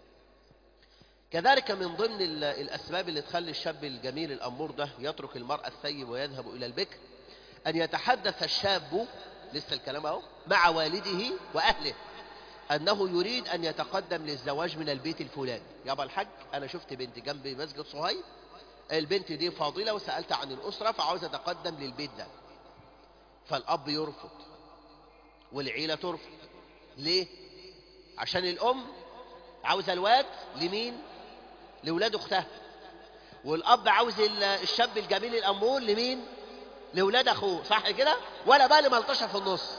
كذلك من ضمن الأسباب اللي تخلي الشاب الجميل الأمور ده يترك المرأة الثيب ويذهب إلى البكر، أن يتحدث الشاب، لسه الكلام اهو، مع والده وأهله أنه يريد أن يتقدم للزواج من البيت الفلاني. يابا الحاج أنا شفت بنت جنب مسجد صهيب، البنت دي فاضلة وسألت عن الأسرة فعاوز أتقدم للبيت ده. فالأب يرفض والعيلة ترفض. ليه؟ عشان الأم عاوزة الواد لمين؟ لولاد أختها. والأب عاوز الشاب الجميل الأمور لمين؟ لولاد أخوه. صح كده؟ ولا بالي ملطشة في النص.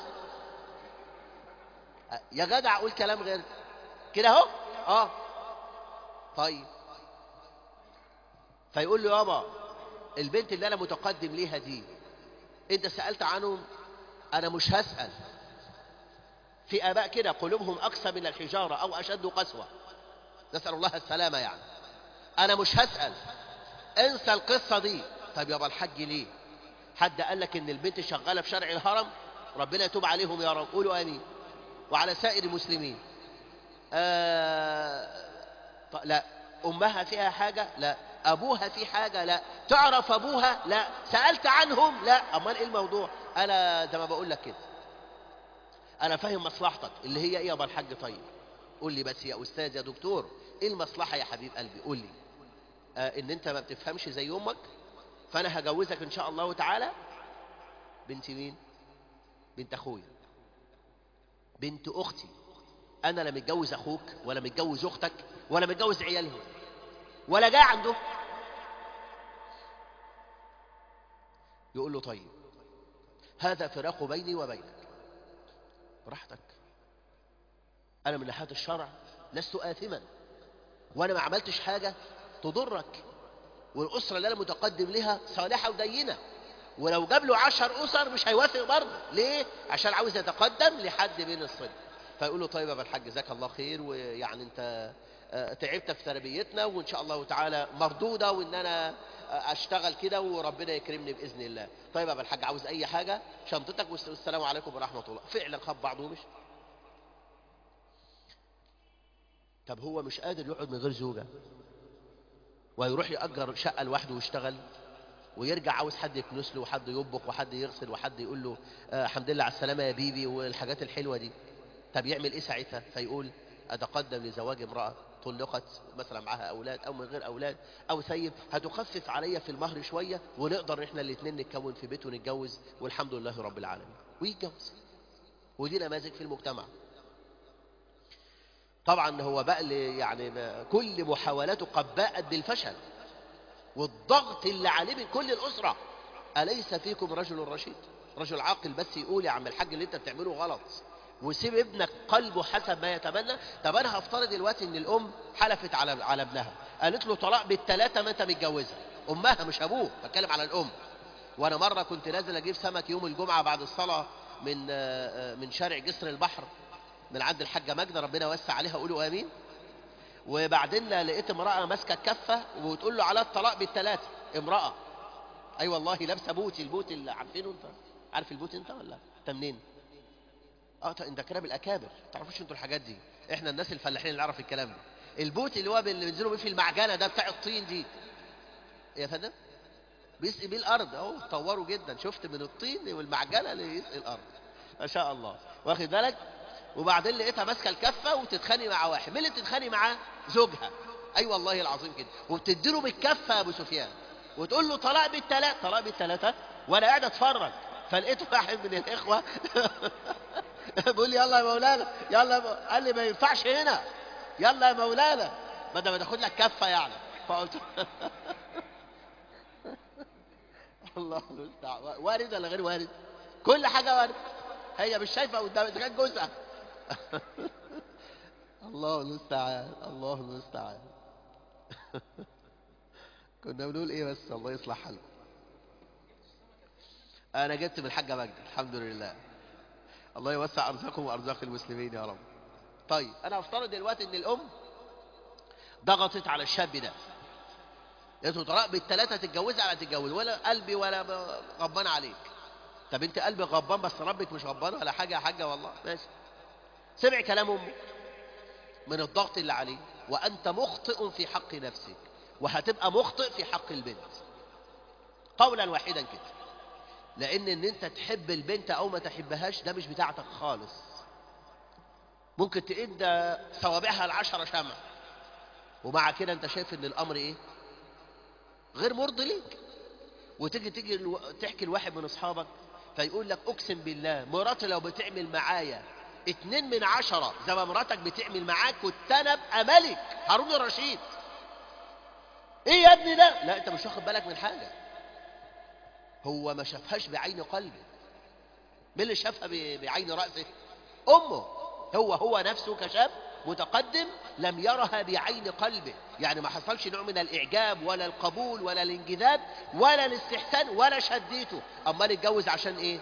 يا جدع أقول كلام غير كده أهو. آه طيب، فيقول له يابا البنت اللي أنا متقدم ليها دي أنت سألت عنهم؟ أنا مش هسأل. في آباء كده قلوبهم أقسى من الحجارة أو أشد قسوة، نسأل الله السلامة يعني. أنا مش هسأل، انسى القصة دي. طيب يابا الحاج ليه؟ حد قال لك إن البنت شغالة في شرع الهرم؟ ربنا يتوب عليهم يا رب، قولوا آمين. وعلى سائر المسلمين. آه... لا. أمها فيها حاجة؟ لا. أبوها في حاجة؟ لا. تعرف أبوها؟ لا. سألت عنهم؟ لا. أمال إيه الموضوع؟ أنا زي ما بقول لك كده، أنا فاهم مصلحتك اللي هي إيه يا أبا الحاج. طيب قول لي بس يا أستاذ يا دكتور، إيه المصلحة يا حبيب قلبي؟ قول لي. آه إن أنت ما بتفهمش زي أمك، فأنا هجوزك إن شاء الله تعالى بنت مين؟ بنت أخويا، بنت أختي. أنا لا متجوز أخوك ولا متجوز أختك ولا متجوز عيالهم ولا جاي عنده. يقول له طيب هذا فراق بيني وبينك، براحتك. أنا من ناحية الشرع لست آثما، وأنا ما عملتش حاجة تضرك، والأسرة اللي أنا متقدم لها صالحة ودينة، ولو جاب له عشر أسر مش هيوافق برضه. ليه؟ عشان عاوز يتقدم لحد بين الصلب. فيقول له طيب يا ابن الحاج جزاك الله خير، ويعني انت تعبت في تربيتنا، وان شاء الله تعالى مردوده، وان انا اشتغل كده وربنا يكرمني باذن الله. طيب يا ابن الحاج عاوز اي حاجه؟ شنطتك والسلام عليكم ورحمه الله. فعلا خد بعضه ومشي. طب هو مش قادر يقعد من غير زوجه ويروح يأجر شقه لوحده ويشتغل ويرجع عاوز حد يكنس له وحد يطبخ وحد يغسل وحد يقول له آه الحمد لله على السلامة يا بيبي والحاجات الحلوة دي. طب يعمل ايه ساعتها؟ فيقول أتقدم لزواج امرأة طلقت مثلا معها أولاد أو من غير أولاد أو سيب، هتخفف عليا في المهر شوية ونقدر إحنا الاثنين نتكون في بيت ونتجوز والحمد لله رب العالمين، ويتجوز. ودي نماذج في المجتمع. طبعا هو بقى يعني كل محاولاته قد باءت بالفشل، والضغط اللي عليه من كل الأسرة. أليس فيكم رجل رشيد؟ رجل عاقل بس يقول يا عم الحاج اللي انت بتعمله غلط وسيب ابنك قلبه حسب ما يتمنى. طب انا هفترض دلوقتي ان الام حلفت على على ابنها، قالت له طلاق بالثلاثه ما انت متجوزها، امها مش ابوه، بتكلم على الام. وانا مره كنت نازل اجيب سمك يوم الجمعه بعد الصلاه من من شارع جسر البحر من عند الحاجه ماجده ربنا يوسع عليها، قولوا امين. وبعدين لقيت امراه ماسكه الكفه وتقول له على الطلاق بالثلاثه، امراه اي أيوة والله لابسه بوتي، البوت اللي عارفينه انت، عارف البوت انت ولا انت منين؟ اه انت كلام الاكابر، ما تعرفوش انتوا الحاجات دي، احنا الناس الفلاحين اللي نعرف الكلام ده. البوت اللي هو اللي بينزلوا بيه في المعجنه ده بتاع الطين دي يا فندم، بيسقي بيه الارض اهو، اتطوروا جدا، شفت من الطين والمعجنه اللي يسقي الارض ما شاء الله، واخد بالك. وبعدين لقيتها ماسكه الكفه وتتخانق مع واحد، مين اللي بتتخانق معاه؟ زوجها، اي أيوة والله العظيم كده، وبتديله بالكفه يا ابو سفيان وتقول له طلاق بالثلاثه، طلاق بالثلاثه، وانا قاعد اتفرج. فلقيت واحد من الاخوه بيقول لي يلا يا مولانا يلا يا مولانا. قال لي ما ينفعش هنا، يلا يا مولانا بدل ما تاخد لك كفه يعني. فقلت الله المستعان، وارد ولا غير وارد؟ كل حاجه وارد، هي مش شايفه قدام اذا كان جوزها الله المستعان الله المستعان كنا بنقول ايه بس؟ الله يصلح حالكم. انا جبت من الحاجه ماجده الحمد لله، الله يوسع ارزاقكم وارزاق المسلمين يا رب. طيب انا افترض دلوقتي ان الام ضغطت على الشاب ده، قالت له طلاق بالثلاثه تتجوزها على تتجوز، ولا قلبي ولا غضبان عليك. طب انت قلبك غضبان بس ربك مش غضبان ولا حاجه يا حاجه والله ماشي. سمع كلام امه من الضغط اللي عليه، وانت مخطئ في حق نفسك وهتبقى مخطئ في حق البنت قولا واحدا كده، لان ان انت تحب البنت او ما تحبهاش ده مش بتاعتك خالص. ممكن تقد صوابعها العشرة شمع ومع كده انت شايف ان الامر ايه؟ غير مرضي ليك. وتيجي تيجي الو... تحكي لواحد من اصحابك فيقول لك اقسم بالله مراتي لو بتعمل معايا اتنين من عشرة زي ما مراتك بتعمل معاك كنت انا ابقى ملك هارون الرشيد. ايه يا ابني ده؟ لا انت مش واخد بالك من حاجه، هو ما شافهاش بعين قلبه. مين اللي شافها ب... بعين راسه؟ امه. هو هو نفسه كشاب متقدم لم يرها بعين قلبه، يعني ما حصلش نوع من الاعجاب ولا القبول ولا الانجذاب ولا الاستحسان ولا شديته. امال اتجوز عشان ايه؟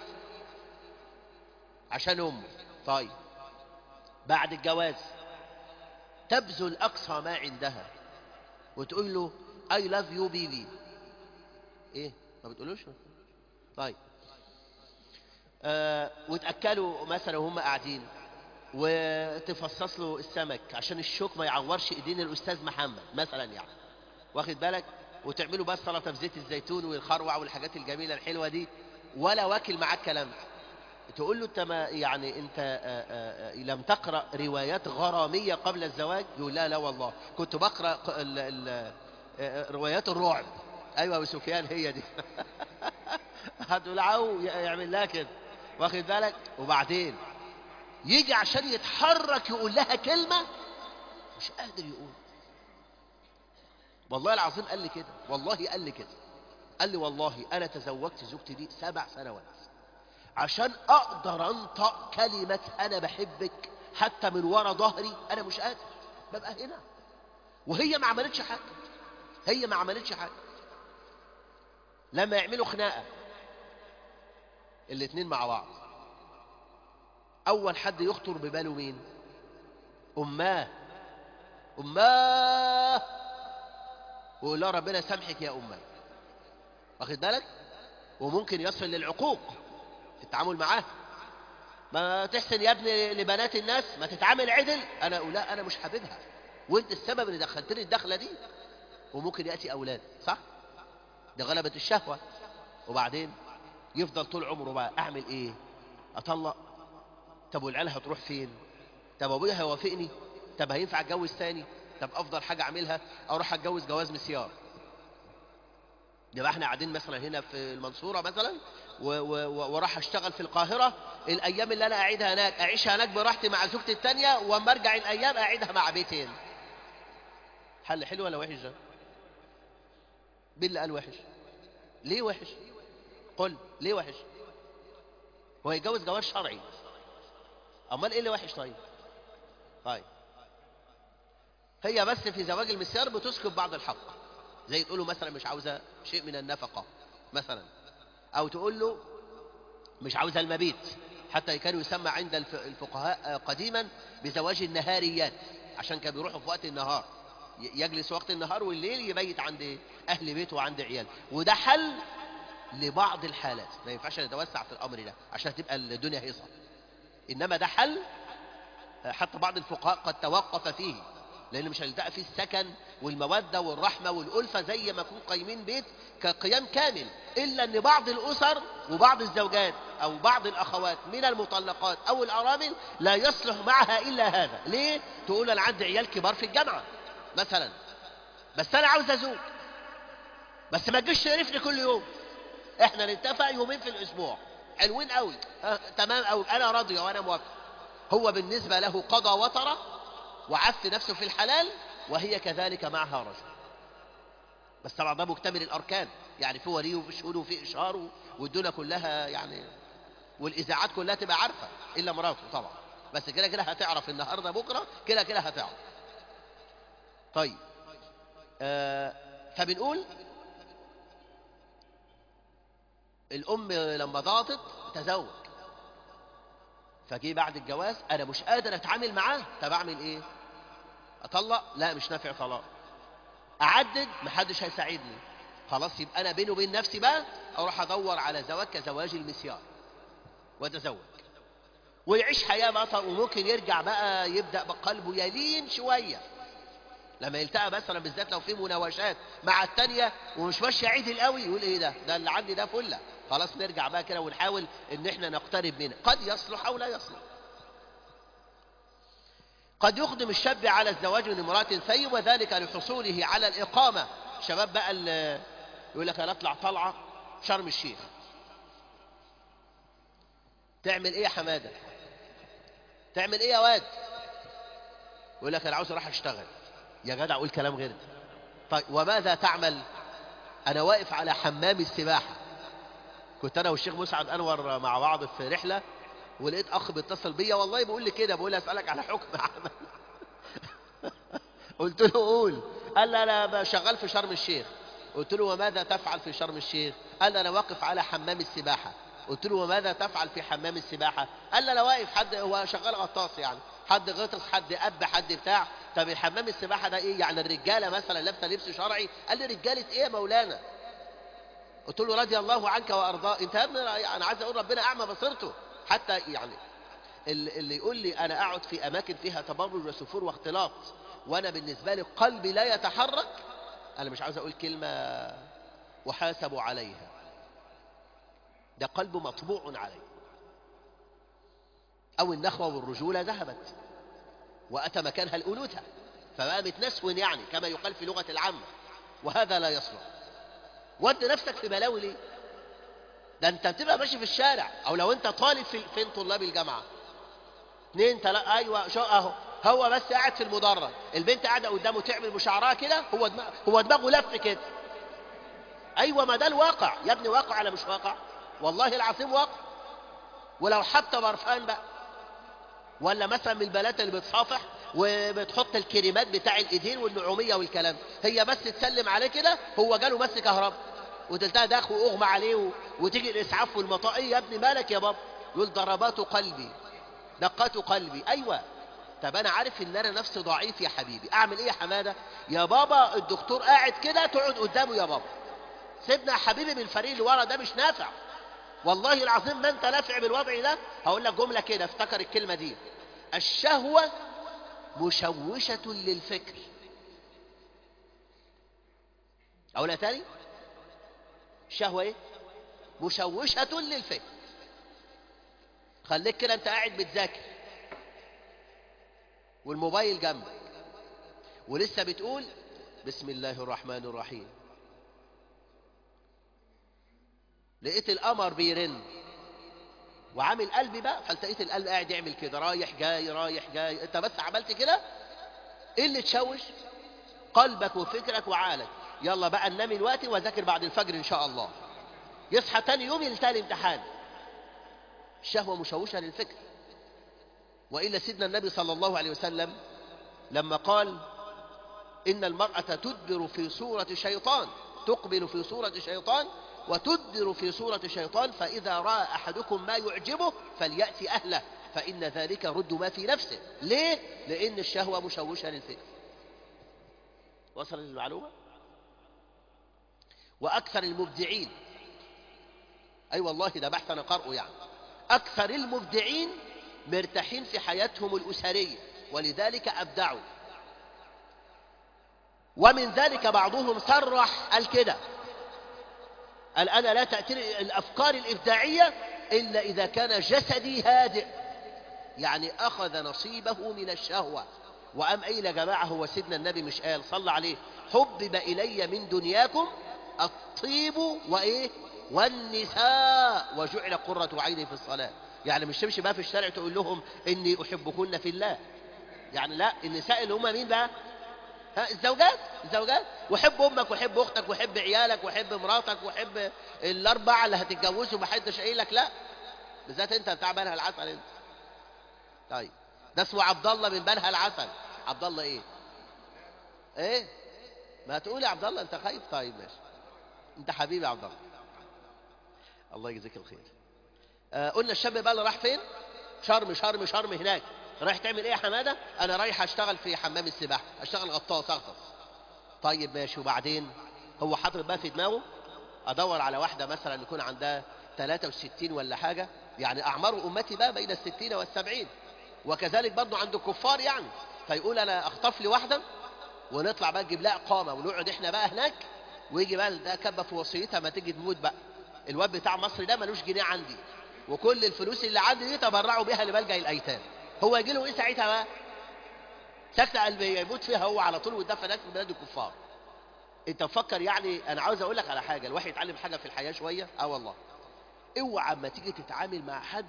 عشان امه. طيب بعد الجواز تبذل اقصى ما عندها وتقول له I love you baby، ايه ما بتقولوش؟ طيب آه وتأكلوا مثلا وهم قاعدين وتفصص له السمك عشان الشوك ما يعورش ايدين الاستاذ محمد مثلا يعني، واخد بالك، وتعملوا بس سلطه بزيت الزيتون والخروع والحاجات الجميله الحلوه دي، ولا واكل معاك كلام. تقول له انت ما يعني انت آآ آآ لم تقرا روايات غراميه قبل الزواج؟ يقول لا لا والله كنت بقرا ال ال روايات الرعب. ايوه يا ابو سفيان هي دي هتقول عو يعمل لها كده، واخد بالك. وبعدين يجي عشان يتحرك يقول لها كلمة مش قادر يقول. والله العظيم قال لي كده، والله قال لي كده، قال لي والله أنا تزوجت زوجتي دي سبع سنوات عشان أقدر أنطق كلمة أنا بحبك حتى من ورا ظهري، أنا مش قادر، ببقى هنا. وهي ما عملتش حاجة، هي ما عملتش حاجة. لما يعملوا خناقة الاتنين مع بعض أول حد يخطر بباله مين؟ أماه. أماه ويقول لها ربنا يسامحك يا أماه، واخد بالك. وممكن يصل للعقوق في التعامل معاه. ما تحسن يا ابني لبنات الناس، ما تتعامل عدل. أنا أقول لا أنا مش حاببها وأنت السبب اللي دخلتني الدخلة دي. وممكن يأتي أولاد، صح؟ ده غلبة الشهوة. وبعدين يفضل طول عمره بقى اعمل ايه؟ اطلق؟ طب والعيال هتروح فين؟ طب ابويا هيوافقني؟ طب هينفع اتجوز تاني؟ طب افضل حاجة اعملها اروح اتجوز جواز مسيار. يبقى احنا قاعدين مثلا هنا في المنصورة مثلا وراح اشتغل في القاهرة، الايام اللي انا اعيدها هناك اعيشها هناك براحتي مع زوجتي التانية، واما ارجع الايام اعيدها مع بيتين. حل حلو ولا وحش ده؟ مين اللي قال وحش؟ ليه وحش؟ قل ليه وحش؟ هو يتجوز جواز شرعي، امال ايه اللي وحش؟ طيب طيب هي بس في زواج المسيار بتسكب بعض الحق، زي تقول له مثلا مش عاوزه شيء من النفقه مثلا، او تقول له مش عاوزه المبيت. حتى كانوا يسمى عند الفقهاء قديما بزواج النهاريات، عشان كانوا بيروحوا في وقت النهار، يجلس وقت النهار والليل يبيت عند اهل بيته وعند عياله. وده حل لبعض الحالات، ما ينفعش نتوسع في الامر ده عشان تبقى الدنيا هيصه، انما ده حل حتى بعض الفقهاء قد توقف فيه، لان مش هيلتقى فيه السكن والموده والرحمه والالفه زي ما يكون قايمين بيت كقيام كامل، الا ان بعض الاسر وبعض الزوجات او بعض الاخوات من المطلقات او الارامل لا يصلح معها الا هذا. ليه؟ تقول انا عندي عيال كبار في الجامعه مثلا، بس انا عاوز ازوج، بس ما تجيش تقرفني كل يوم، احنا نتفق يومين في الاسبوع حلوين قوي، اه تمام قوي، انا راضيه وانا موافق. هو بالنسبه له قضى وطره وعف نفسه في الحلال، وهي كذلك معها رجل، بس طبعا ده مكتمل الاركان، يعني في ولي وفي شهود وفي اشهار والدنيا كلها يعني، والاذاعات كلها تبقى عارفه الا مراته طبعا، بس كده كده هتعرف النهارده بكره كده كده هتعرف. طيب آه فبنقول الام لما ضغطت تزوج، فجي بعد الجواز انا مش قادر اتعامل معاه، طب اعمل ايه؟ اطلق؟ لا مش نافع طلاق. اعدد؟ محدش هيساعدني، خلاص يبقى انا بيني وبين نفسي بقى اروح ادور على زواج كزواج المسيار واتزوج ويعيش حياه بقى، وممكن يرجع بقى يبدا بقلبه يلين شويه لما يلتقى مثلا، بالذات لو في مناوشات مع التانية ومش ماشي عدل قوي، يقول ايه ده ده اللي عندي ده فله، خلاص نرجع بقى كده ونحاول ان احنا نقترب منه. قد يصلح او لا يصلح. قد يقدم الشاب على الزواج من امرأة ثيب، وذلك لحصوله على الإقامة. شباب بقى اللي يقول لك انا اطلع طلعة شرم الشيخ، تعمل ايه يا حمادة؟ تعمل ايه يا واد؟ يقول لك انا عاوز اروح اشتغل. يا جدع قول كلام غير ده. طيب وماذا تعمل؟ انا واقف على حمام السباحة. كنت انا والشيخ مسعد انور مع بعض في رحلة، ولقيت اخ بيتصل بيا والله بيقول لي كده، بقول لي اسالك على حكم عمل. قلت له قول. قال لي انا شغال في شرم الشيخ. قلت له وماذا تفعل في شرم الشيخ؟ قال لي انا واقف على حمام السباحة. قلت له وماذا تفعل في حمام السباحة؟ قال لي انا واقف، حد هو شغال غطاس يعني، حد غطس حد اب حد بتاع. طب الحمام السباحة ده ايه يعني؟ الرجالة مثلا لابسه لبس شرعي؟ قال لي رجالة ايه يا مولانا؟ قلت له رضي الله عنك وارضاه. انت يا ابني انا عايز اقول ربنا اعمى بصيرته، حتى يعني اللي يقول لي انا اقعد في اماكن فيها تبرج وسفور واختلاط وانا بالنسبه لي قلبي لا يتحرك، انا مش عاوز اقول كلمه وحاسبوا عليها، ده قلبه مطبوع عليه. او النخوه والرجوله ذهبت واتى مكانها الانوثه، فبقى متنسون يعني كما يقال في لغه العامه، وهذا لا يصلح. ود نفسك في بلاوي ليه؟ ده انت بتبقى ماشي في الشارع، او لو انت طالب في فين طلاب الجامعه، اثنين ثلاثة ايوه شو اهو، هو بس قاعد في المدرج، البنت قاعده قدامه تعمل بشعرها كده، هو دماغ هو دماغه لف كده. ايوه ما ده الواقع يا ابني، واقع ولا مش واقع؟ والله العظيم واقع. ولو حتى برفان بقى، ولا مثلا من البنات اللي بتصافح وبتحط الكريمات بتاع الايدين والنعوميه والكلام، هي بس تسلم عليه كده هو جاله مس كهرباء وتلتقى داخل واغمى عليه و... وتيجي الاسعاف والمطائيه، يا ابني مالك يا بابا؟ يقول ضربات قلبي دقات قلبي. ايوه طب انا عارف ان انا نفسي ضعيف يا حبيبي، اعمل ايه يا حماده؟ يا بابا الدكتور قاعد كده تقعد قدامه يا بابا، سيبنا يا حبيبي من الفريق اللي ورا ده مش نافع، والله العظيم ما انت نافع بالوضع ده. هقول لك جمله كده افتكر الكلمه دي، الشهوه مشوشه للفكر. اقولها تاني، الشهوة ايه؟ مشوشة للفكر. خليك كده انت قاعد بتذاكر والموبايل جنبك ولسه بتقول بسم الله الرحمن الرحيم، لقيت القمر بيرن وعامل قلبي بقى، فلتقيت القلب قاعد يعمل كده رايح جاي رايح جاي، انت بس عملت كده. ايه اللي تشوش؟ قلبك وفكرك وعقلك. يلا بقى ننام دلوقتي وذاكر بعد الفجر ان شاء الله. يصحى تاني يوم يلتقي الامتحان. الشهوة مشوشة للفكر. وإلا سيدنا النبي صلى الله عليه وسلم لما قال إن المرأة تدبر في صورة شيطان، تقبل في صورة شيطان وتدبر في صورة شيطان، فإذا رأى أحدكم ما يعجبه فليأتي أهله فإن ذلك رد ما في نفسه. ليه؟ لأن الشهوة مشوشة للفكر. وصل المعلومة؟ وأكثر المبدعين، أي أيوة والله ده بحث أنا قرأه يعني، أكثر المبدعين مرتاحين في حياتهم الأسرية ولذلك أبدعوا. ومن ذلك بعضهم صرح قال كده، قال أنا لا تأتي الأفكار الإبداعية إلا إذا كان جسدي هادئ، يعني أخذ نصيبه من الشهوة. وأم أين يا جماعة؟ هو سيدنا النبي مش قال صلى عليه حبب إلي من دنياكم الطيب وإيه والنساء وجعل قرة عيني في الصلاة. يعني مش تمشي بقى في الشارع تقول لهم إني أحبكن في الله، يعني لا، النساء اللي هم مين بقى؟ ها الزوجات، الزوجات. وحب أمك وحب أختك وحب عيالك وحب مراتك وحب الأربعة اللي هتتجوزوا، محدش قايل لك لا، بالذات أنت بتاع بنها العسل أنت. طيب ده اسمه عبد الله من بنها العسل. عبد الله إيه؟ إيه؟ ما تقول يا عبد الله أنت خايف؟ طيب ماشي، أنت حبيبي يا عبد الله، الله يجزيك الخير. آه قلنا الشاب بقى اللي راح فين؟ شرم شرم شرم هناك. رايح تعمل ايه يا حماده؟ انا رايح اشتغل في حمام السباحه، اشتغل غطاس اغطس. طيب ماشي، وبعدين هو حاطط بقى في دماغه ادور على واحده مثلا يكون عندها ثلاثة وستين ولا حاجه، يعني اعمار امتي بقى بين الستين والسبعين، وكذلك برضه عند الكفار يعني. فيقول انا اخطف لي واحده ونطلع بقى نجيب لها اقامه ونقعد احنا بقى هناك، ويجي بقى ده كبه في وصيتها ما تيجي تموت بقى الواد بتاع مصر ده ملوش جنيه عندي، وكل الفلوس اللي عندي دي تبرعوا بيها لملجأ الايتام. هو يجي له ايه ساعتها بقى؟ سكتة قلبية يموت فيها هو على طول، وده هناك في بلاد الكفار. انت مفكر يعني؟ انا عاوز اقول لك على حاجه، الواحد يتعلم حاجه في الحياه شويه. اه والله، اوعى اما تيجي تتعامل مع حد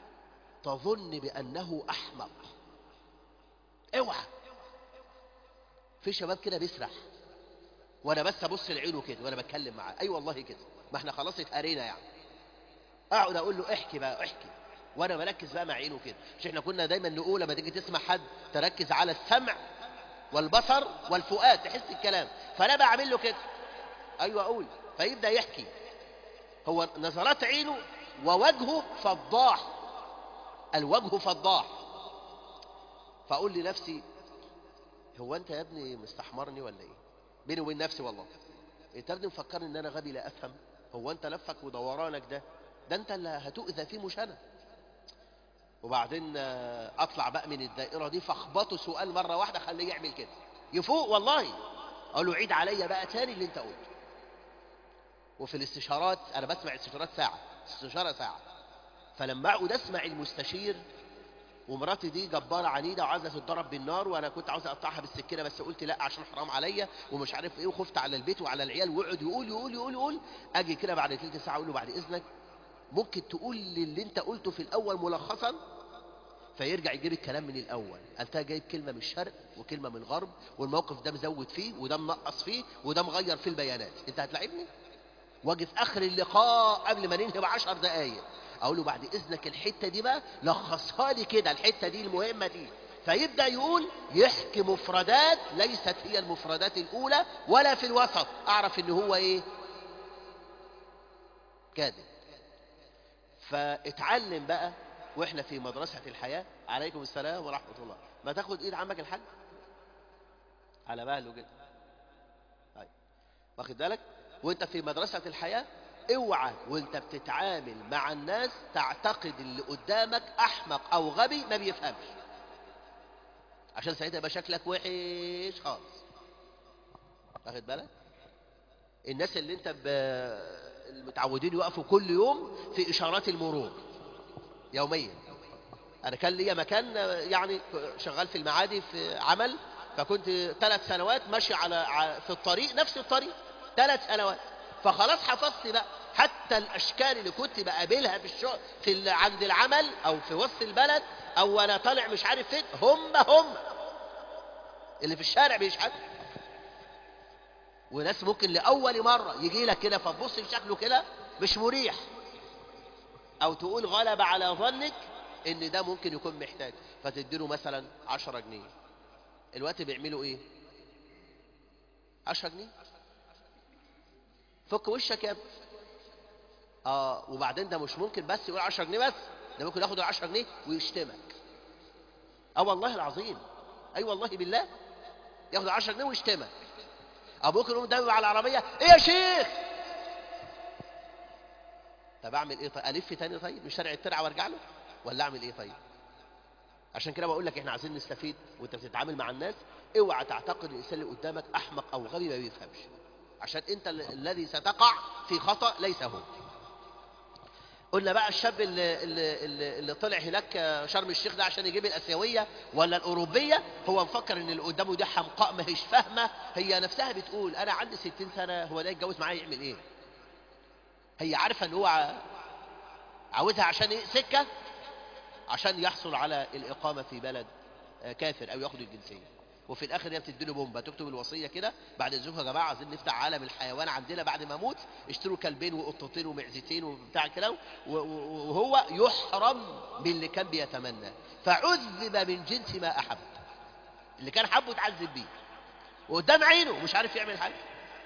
تظن بانه احمق. اوعى. في شباب كده بيسرح وانا بس ابص لعينه كده وانا بتكلم معاه، اي أيوة والله كده، ما احنا خلاص اتقرينا يعني. اقعد اقول له احكي بقى احكي وانا بركز بقى مع عينه كده. مش احنا كنا دايما نقول لما تيجي تسمع حد تركز على السمع والبصر والفؤاد تحس الكلام، فانا بعمل له كده ايوه اقول، فيبدا يحكي. هو نظرات عينه ووجهه فضاح، الوجه فضاح. فاقول لنفسي هو انت يا ابني مستحمرني ولا ايه؟ بيني وبين نفسي والله، انت يا ابني مفكرني ان انا غبي لا افهم؟ هو انت لفك ودورانك ده ده انت اللي هتؤذى فيه مش انا. وبعدين اطلع بقى من الدائره دي فاخبطه سؤال مره واحده خليه يعمل كده يفوق والله. اقول له عيد عليا بقى تاني اللي انت قلته. وفي الاستشارات انا بسمع استشارات ساعه، استشاره ساعه، فلما اقعد اسمع المستشير، ومراتي دي جباره عنيده وعايزه تتضرب بالنار، وانا كنت عاوز اقطعها بالسكينه بس قلت لا عشان حرام عليا ومش عارف ايه، وخفت على البيت وعلى العيال، وقعد يقول يقول يقول يقول اجي كده بعد ثلث ساعه اقول له بعد اذنك ممكن تقول لي اللي انت قلته في الاول ملخصا؟ فيرجع يجيب الكلام من الاول. قالتها جايب كلمه من الشرق وكلمه من الغرب، والموقف ده مزود فيه وده منقص فيه وده مغير في البيانات، انت هتلاعبني؟ واجي في اخر اللقاء قبل ما ننهي بعشر دقايق اقول له بعد اذنك الحته دي بقى لخصها لي كده، الحته دي المهمه دي. فيبدا يقول يحكي مفردات ليست هي المفردات الاولى ولا في الوسط، اعرف ان هو ايه؟ كاذب. فاتعلم بقى واحنا في مدرسه الحياه. عليكم السلام ورحمه الله. ما تاخد ايد عمك الحاج على باله كده. طيب واخد بالك؟ وانت في مدرسه الحياه اوعى وانت بتتعامل مع الناس تعتقد اللي قدامك احمق او غبي ما بيفهمش، عشان ساعتها يبقى شكلك وحش خالص. واخد بالك؟ الناس اللي انت ب... متعودين يوقفوا كل يوم في إشارات المرور يوميا. أنا كان ليا مكان يعني شغال في المعادي في عمل، فكنت ثلاث سنوات ماشي على في الطريق نفس الطريق ثلاث سنوات، فخلاص حفظت بقى حتى الأشكال اللي كنت بقابلها في الشغل في عند العمل أو في وسط البلد أو أنا طالع مش عارف فين، هم هم اللي في الشارع بيشحتوا. وناس ممكن لأول مرة يجي لك كده فتبص لشكله كده مش مريح، أو تقول غلب على ظنك إن ده ممكن يكون محتاج، فتديله مثلا عشرة جنيه. الوقت بيعملوا إيه؟ عشرة جنيه فك وشك يا ابني. آه وبعدين ده مش ممكن بس يقول عشرة جنيه بس، ده ممكن ياخد العشرة جنيه ويشتمك. اه والله العظيم، اي أيوة والله بالله، ياخد عشرة جنيه ويشتمك. او ممكن يقوم دايما على العربيه، ايه يا شيخ؟ طب اعمل ايه؟ طيب الف تاني طيب من شارع الترعه وارجع له، ولا اعمل ايه طيب؟ عشان كده بقول لك احنا عايزين نستفيد وانت بتتعامل مع الناس. اوعى تعتقد الانسان اللي قدامك احمق او غبي ما بيفهمش، عشان انت الذي ستقع في خطأ ليس هو. قلنا بقى الشاب اللي, اللي, اللي طلع هناك شرم الشيخ ده عشان يجيب الاسيويه ولا الاوروبيه، هو مفكر ان اللي قدامه دي حمقاء ما هيش فاهمه، هي نفسها بتقول انا عندي ستين سنه، هو ده يتجوز معايا يعمل ايه؟ هي عارفه ان هو عاوزها عشان ايه؟ سكه عشان يحصل على الاقامه في بلد كافر او ياخد الجنسيه، وفي الاخر هي بتديله بومبا، تكتب الوصيه كده بعد اذنكم يا جماعه عايزين نفتح عالم الحيوان عندنا بعد ما اموت، اشتروا كلبين وقطتين ومعزتين وبتاع كده، وهو يحرم باللي كان بيتمنى، فعذب من جنس ما احب. اللي كان حبه اتعذب بيه وقدام عينه مش عارف يعمل حاجه.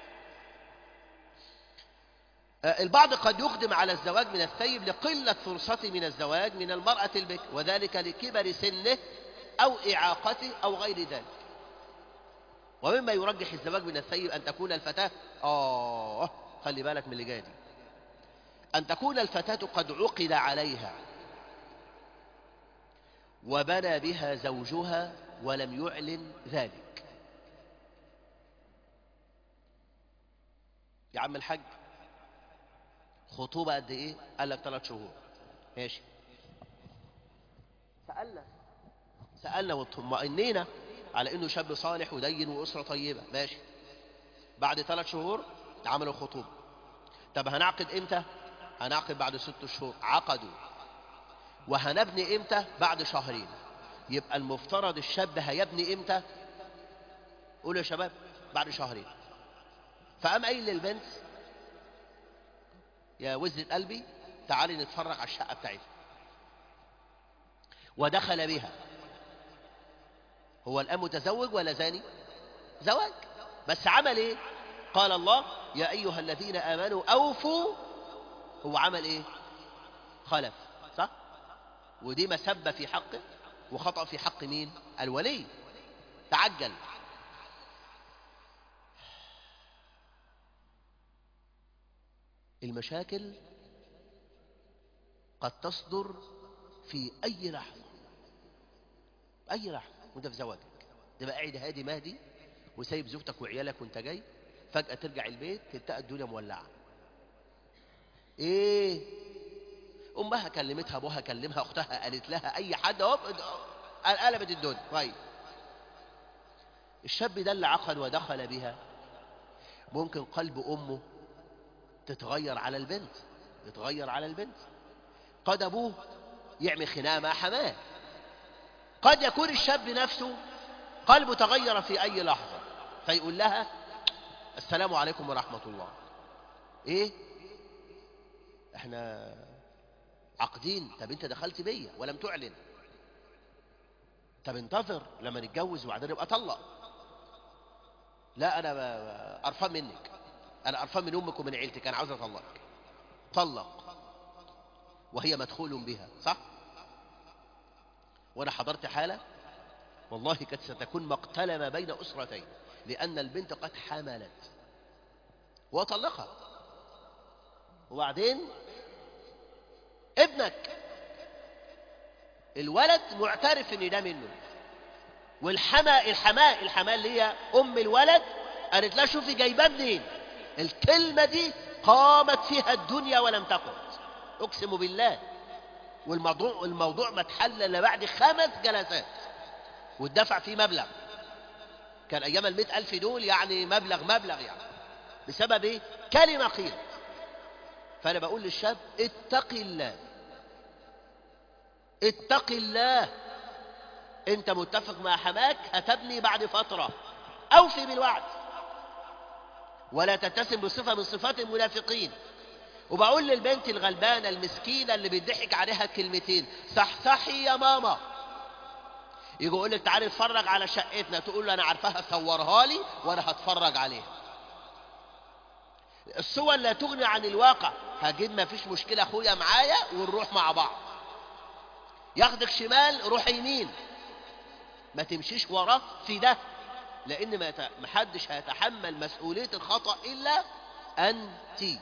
البعض قد يقدم على الزواج من الثيب لقله فرصته من الزواج من المراه البكر، وذلك لكبر سنه او اعاقته او غير ذلك. ومما يرجح الزواج من الثيب أن تكون الفتاة آه خلي بالك من اللي جاي دي، أن تكون الفتاة قد عقد عليها وبنى بها زوجها ولم يعلن ذلك. يا عم الحاج خطوبة قد إيه؟ قال لك ثلاث شهور. ماشي، سألنا سألنا واطمئنينا على انه شاب صالح ودين واسره طيبه. ماشي، بعد ثلاث شهور عملوا خطوبه. طب هنعقد امتى؟ هنعقد بعد ست شهور. عقدوا. وهنبني امتى؟ بعد شهرين. يبقى المفترض الشاب هيبني امتى؟ قولوا يا شباب بعد شهرين. فقام قايل للبنت يا وزة قلبي تعالي نتفرج على الشقه بتاعتها، ودخل بها. هو الآن متزوج ولا زاني؟ زواج، بس عمل ايه؟ قال الله يا أيها الذين آمنوا أوفوا. هو عمل ايه؟ خلف، صح؟ ودي مسبة في حقه وخطأ في حق مين؟ الولي. تعجل. المشاكل قد تصدر في أي لحظة، أي لحظة وانت في زواجك تبقى قاعد هادي مهدي وسايب زوجتك وعيالك وانت جاي، فجأة ترجع البيت تلتقى الدنيا مولعة. ايه؟ امها كلمتها، ابوها كلمها، اختها قالت لها، اي حد هوب قلبت الدنيا. طيب الشاب ده اللي عقد ودخل بها ممكن قلب امه تتغير على البنت، يتغير على البنت. قد ابوه يعمل خناقه مع حماه. قد يكون الشاب نفسه قلبه تغير في أي لحظة فيقول لها السلام عليكم ورحمة الله. إيه؟ إحنا عقدين. طب أنت دخلت بيا ولم تعلن. طب انتظر لما نتجوز وبعدين يبقى طلق. لا أنا قرفان منك، أنا قرفان من أمك ومن عيلتك، أنا عاوز أطلقك. طلق وهي مدخول بها، صح؟ وأنا حضرت حالة والله كانت ستكون مقتلة ما بين أسرتين، لأن البنت قد حملت وطلقها. وبعدين ابنك الولد معترف ان ده منه، والحما الحماء الحماء اللي هي ام الولد قالت لها شوفي جايباه منين. الكلمة دي قامت فيها الدنيا ولم تقم، أقسم بالله. والموضوع الموضوع ما اتحل إلا بعد خمس جلسات، والدفع فيه مبلغ، كان أيام المئة ألف دول يعني مبلغ مبلغ يعني، بسبب إيه؟ كلمة قيل. فأنا بقول للشاب اتق الله، اتق الله. انت متفق مع حماك هتبني بعد فترة، أوفي بالوعد، ولا تتسم بصفة من صفات المنافقين. وبقول للبنت الغلبانة المسكينة اللي بيضحك عليها كلمتين، صحصحي يا ماما. يجي يقول لك تعالي اتفرج على شقتنا، تقول له انا عارفاها صورها لي وانا هتفرج عليها. الصور لا تغني عن الواقع. هجيب ما فيش مشكلة اخويا معايا ونروح مع بعض، ياخدك شمال روح يمين، ما تمشيش وراه في ده، لان ما محدش هيتحمل مسؤولية الخطأ الا انت.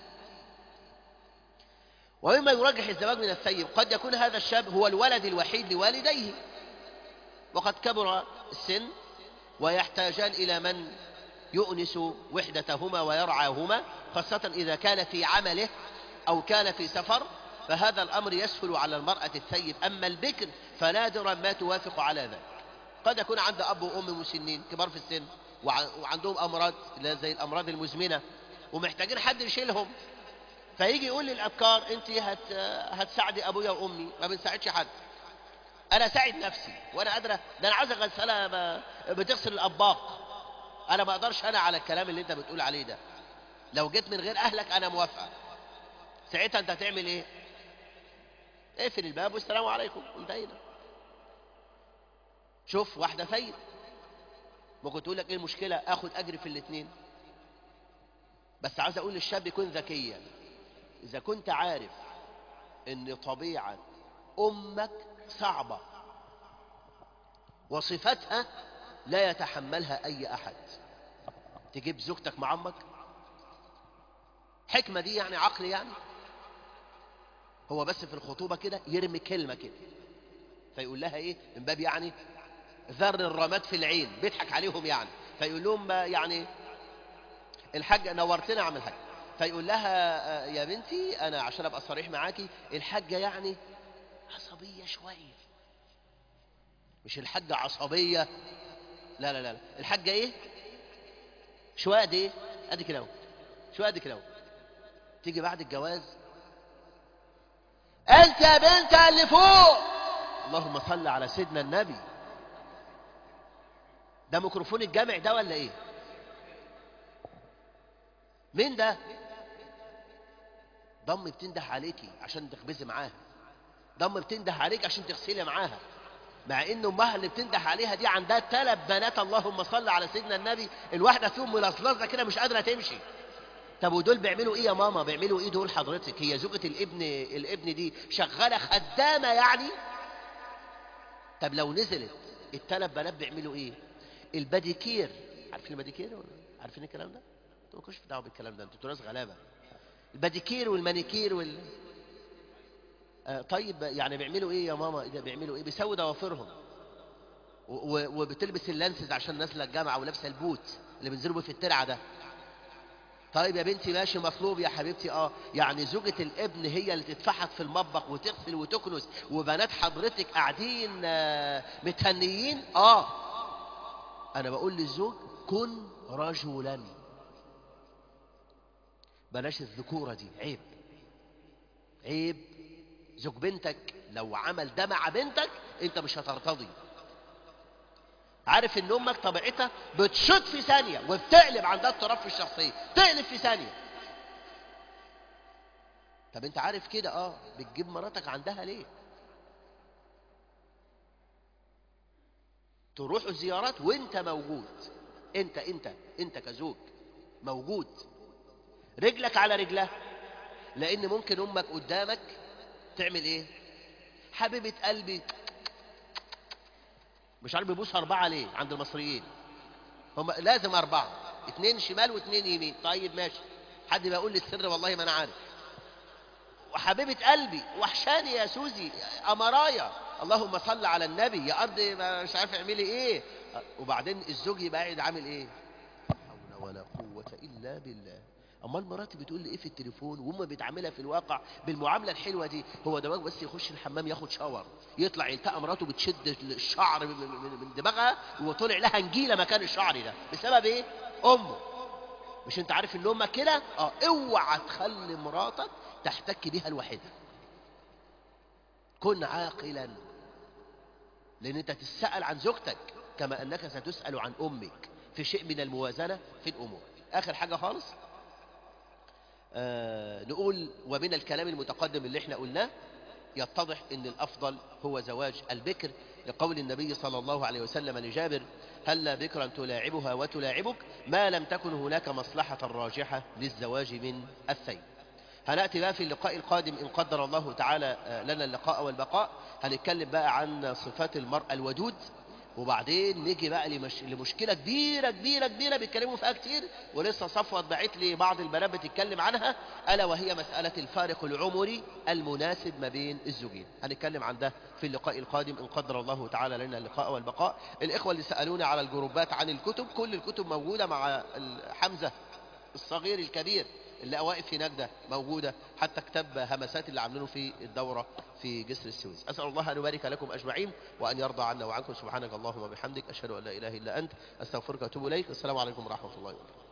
ومما يرجح الزواج من الثيب، قد يكون هذا الشاب هو الولد الوحيد لوالديه، وقد كبر السن ويحتاجان إلى من يؤنس وحدتهما ويرعاهما، خاصة إذا كان في عمله أو كان في سفر، فهذا الأمر يسهل على المرأة الثيب. أما البكر فنادرا ما توافق على ذلك. قد يكون عند أب وأم مسنين كبار في السن وعندهم أمراض زي الأمراض المزمنة ومحتاجين حد يشيلهم، فيجي يقول لي الأبكار انت هت... هتساعدي أبويا وأمي، ما بنساعدش حد، أنا ساعد نفسي وأنا قادرة، ده أنا عايزة غسالة ب... بتغسل الأطباق، أنا ما أقدرش أنا على الكلام اللي أنت بتقول عليه ده، لو جيت من غير أهلك أنا موافقة. ساعتها أنت هتعمل إيه؟ اقفل الباب والسلام عليكم انتهينا. شوف واحدة ثيب ممكن تقول لك إيه المشكلة، آخد أجري في الاثنين. بس عايز أقول للشاب يكون ذكيا. إذا كنت عارف إن طبيعة أمك صعبة وصفتها لا يتحملها أي أحد، تجيب زوجتك مع أمك؟ حكمة دي يعني عقل يعني؟ هو بس في الخطوبة كده يرمي كلمة كده فيقول لها إيه من باب يعني ذر الرماد في العين، بيضحك عليهم يعني، فيقول لهم يعني الحاج نورتنا عم الحاج، فيقول لها يا بنتي أنا عشان أبقى صريح معاكي الحاجة يعني عصبية شوية. مش الحاجة عصبية، لا لا لا، الحاجة ايه شوية دي ايه ادي كده اهو، شوية ادي كده اهو. تيجي بعد الجواز انت يا بنت اللي فوق، اللهم صل على سيدنا النبي. ده ميكروفون الجامع ده ولا ايه؟ مين ده؟ ضم بتنده عليكي عشان تخبزي معاها، ضم بتنده عليك عشان تغسلي معاها، مع ان امها اللي بتنده عليها دي عندها ثلاث بنات اللهم صل على سيدنا النبي، الواحده فيهم ملصلصه كده مش قادره تمشي. طب ودول بيعملوا ايه يا ماما؟ بيعملوا ايه دول حضرتك؟ هي زوجة الابن الابن دي شغاله خدامه يعني؟ طب لو نزلت الثلاث بنات بيعملوا ايه؟ الباديكير، عارفين الباديكير ولا عارفين الكلام ده؟ انتوا مالكوش دعوه بالكلام ده، انتوا ناس غلابه. الباديكير والمانيكير وال آه طيب يعني بيعملوا ايه يا ماما؟ اذا بيعملوا ايه؟ بيسووا ضوافرهم وبتلبس اللانسز عشان نازله الجامعه ولابسه البوت اللي بينزلوا بيه في الترعه ده. طيب يا بنتي ماشي مطلوب يا حبيبتي، اه يعني زوجة الابن هي اللي تتفحط في المطبخ وتغسل وتكنس وبنات حضرتك قاعدين آه متهنيين؟ اه انا بقول للزوج كن رجلا، بلاش الذكورة دي، عيب عيب. زوج بنتك لو عمل ده مع بنتك انت مش هترتضي. عارف ان امك طبيعتها بتشط في ثانية وبتقلب، عندها اضطراب في الشخصية، تقلب في ثانية. طب انت عارف كده اه بتجيب مراتك عندها ليه؟ تروحوا الزيارات وانت موجود، انت انت انت كزوج موجود، رجلك على رجلها، لان ممكن امك قدامك تعمل ايه؟ حبيبة قلبي، مش عارف بيبوسها اربعة ليه عند المصريين؟ هم لازم اربعة، اتنين شمال واتنين يمين. طيب ماشي، حد بيقول لي السر والله ما انا عارف. وحبيبة قلبي وحشاني يا سوزي امرايا، اللهم صل على النبي، يا ارض مش عارف اعملي ايه. وبعدين الزوج يبقى قاعد عامل ايه؟ لا حول ولا قوة الا بالله. امال مراتي بتقول لي ايه في التليفون وهم بيتعاملها في الواقع بالمعامله الحلوه دي. هو دماغ بس يخش الحمام ياخد شاور يطلع يلتقى مراته بتشد الشعر من من دماغها وطلع لها نجيله مكان الشعر ده بسبب ايه؟ امه. مش انت عارف ان امك كده؟ اه اوعى تخلي مراتك تحتك بيها الوحيده. كن عاقلا، لان انت تسأل عن زوجتك كما انك ستسأل عن امك في شيء من الموازنه في الامور. اخر حاجه خالص آه نقول ومن الكلام المتقدم اللي احنا قلناه يتضح ان الافضل هو زواج البكر، لقول النبي صلى الله عليه وسلم لجابر: هلا بكرا تلاعبها وتلاعبك ما لم تكن هناك مصلحة راجحة للزواج من الثيب. هنأتي بقى في اللقاء القادم إن قدر الله تعالى لنا اللقاء والبقاء، هنتكلم بقى عن صفات المرأة الودود، وبعدين نيجي بقى لمش... لمشكلة كبيرة كبيرة كبيرة بيتكلموا فيها كتير، ولسه صفوت بعت لي بعض البنات بتتكلم عنها، ألا وهي مسألة الفارق العمري المناسب ما بين الزوجين. هنتكلم عن ده في اللقاء القادم إن قدر الله تعالى لنا اللقاء والبقاء. الإخوة اللي سألوني على الجروبات عن الكتب، كل الكتب موجودة مع حمزة الصغير الكبير اللي واقف هناك ده موجودة، حتى كتاب همسات اللي عاملينه في الدورة في جسر السويس. أسأل الله أن يبارك لكم أجمعين وأن يرضى عنا وعنكم. سبحانك اللهم وبحمدك أشهد أن لا إله إلا أنت أستغفرك وأتوب إليك. والسلام عليكم ورحمة الله وبركاته.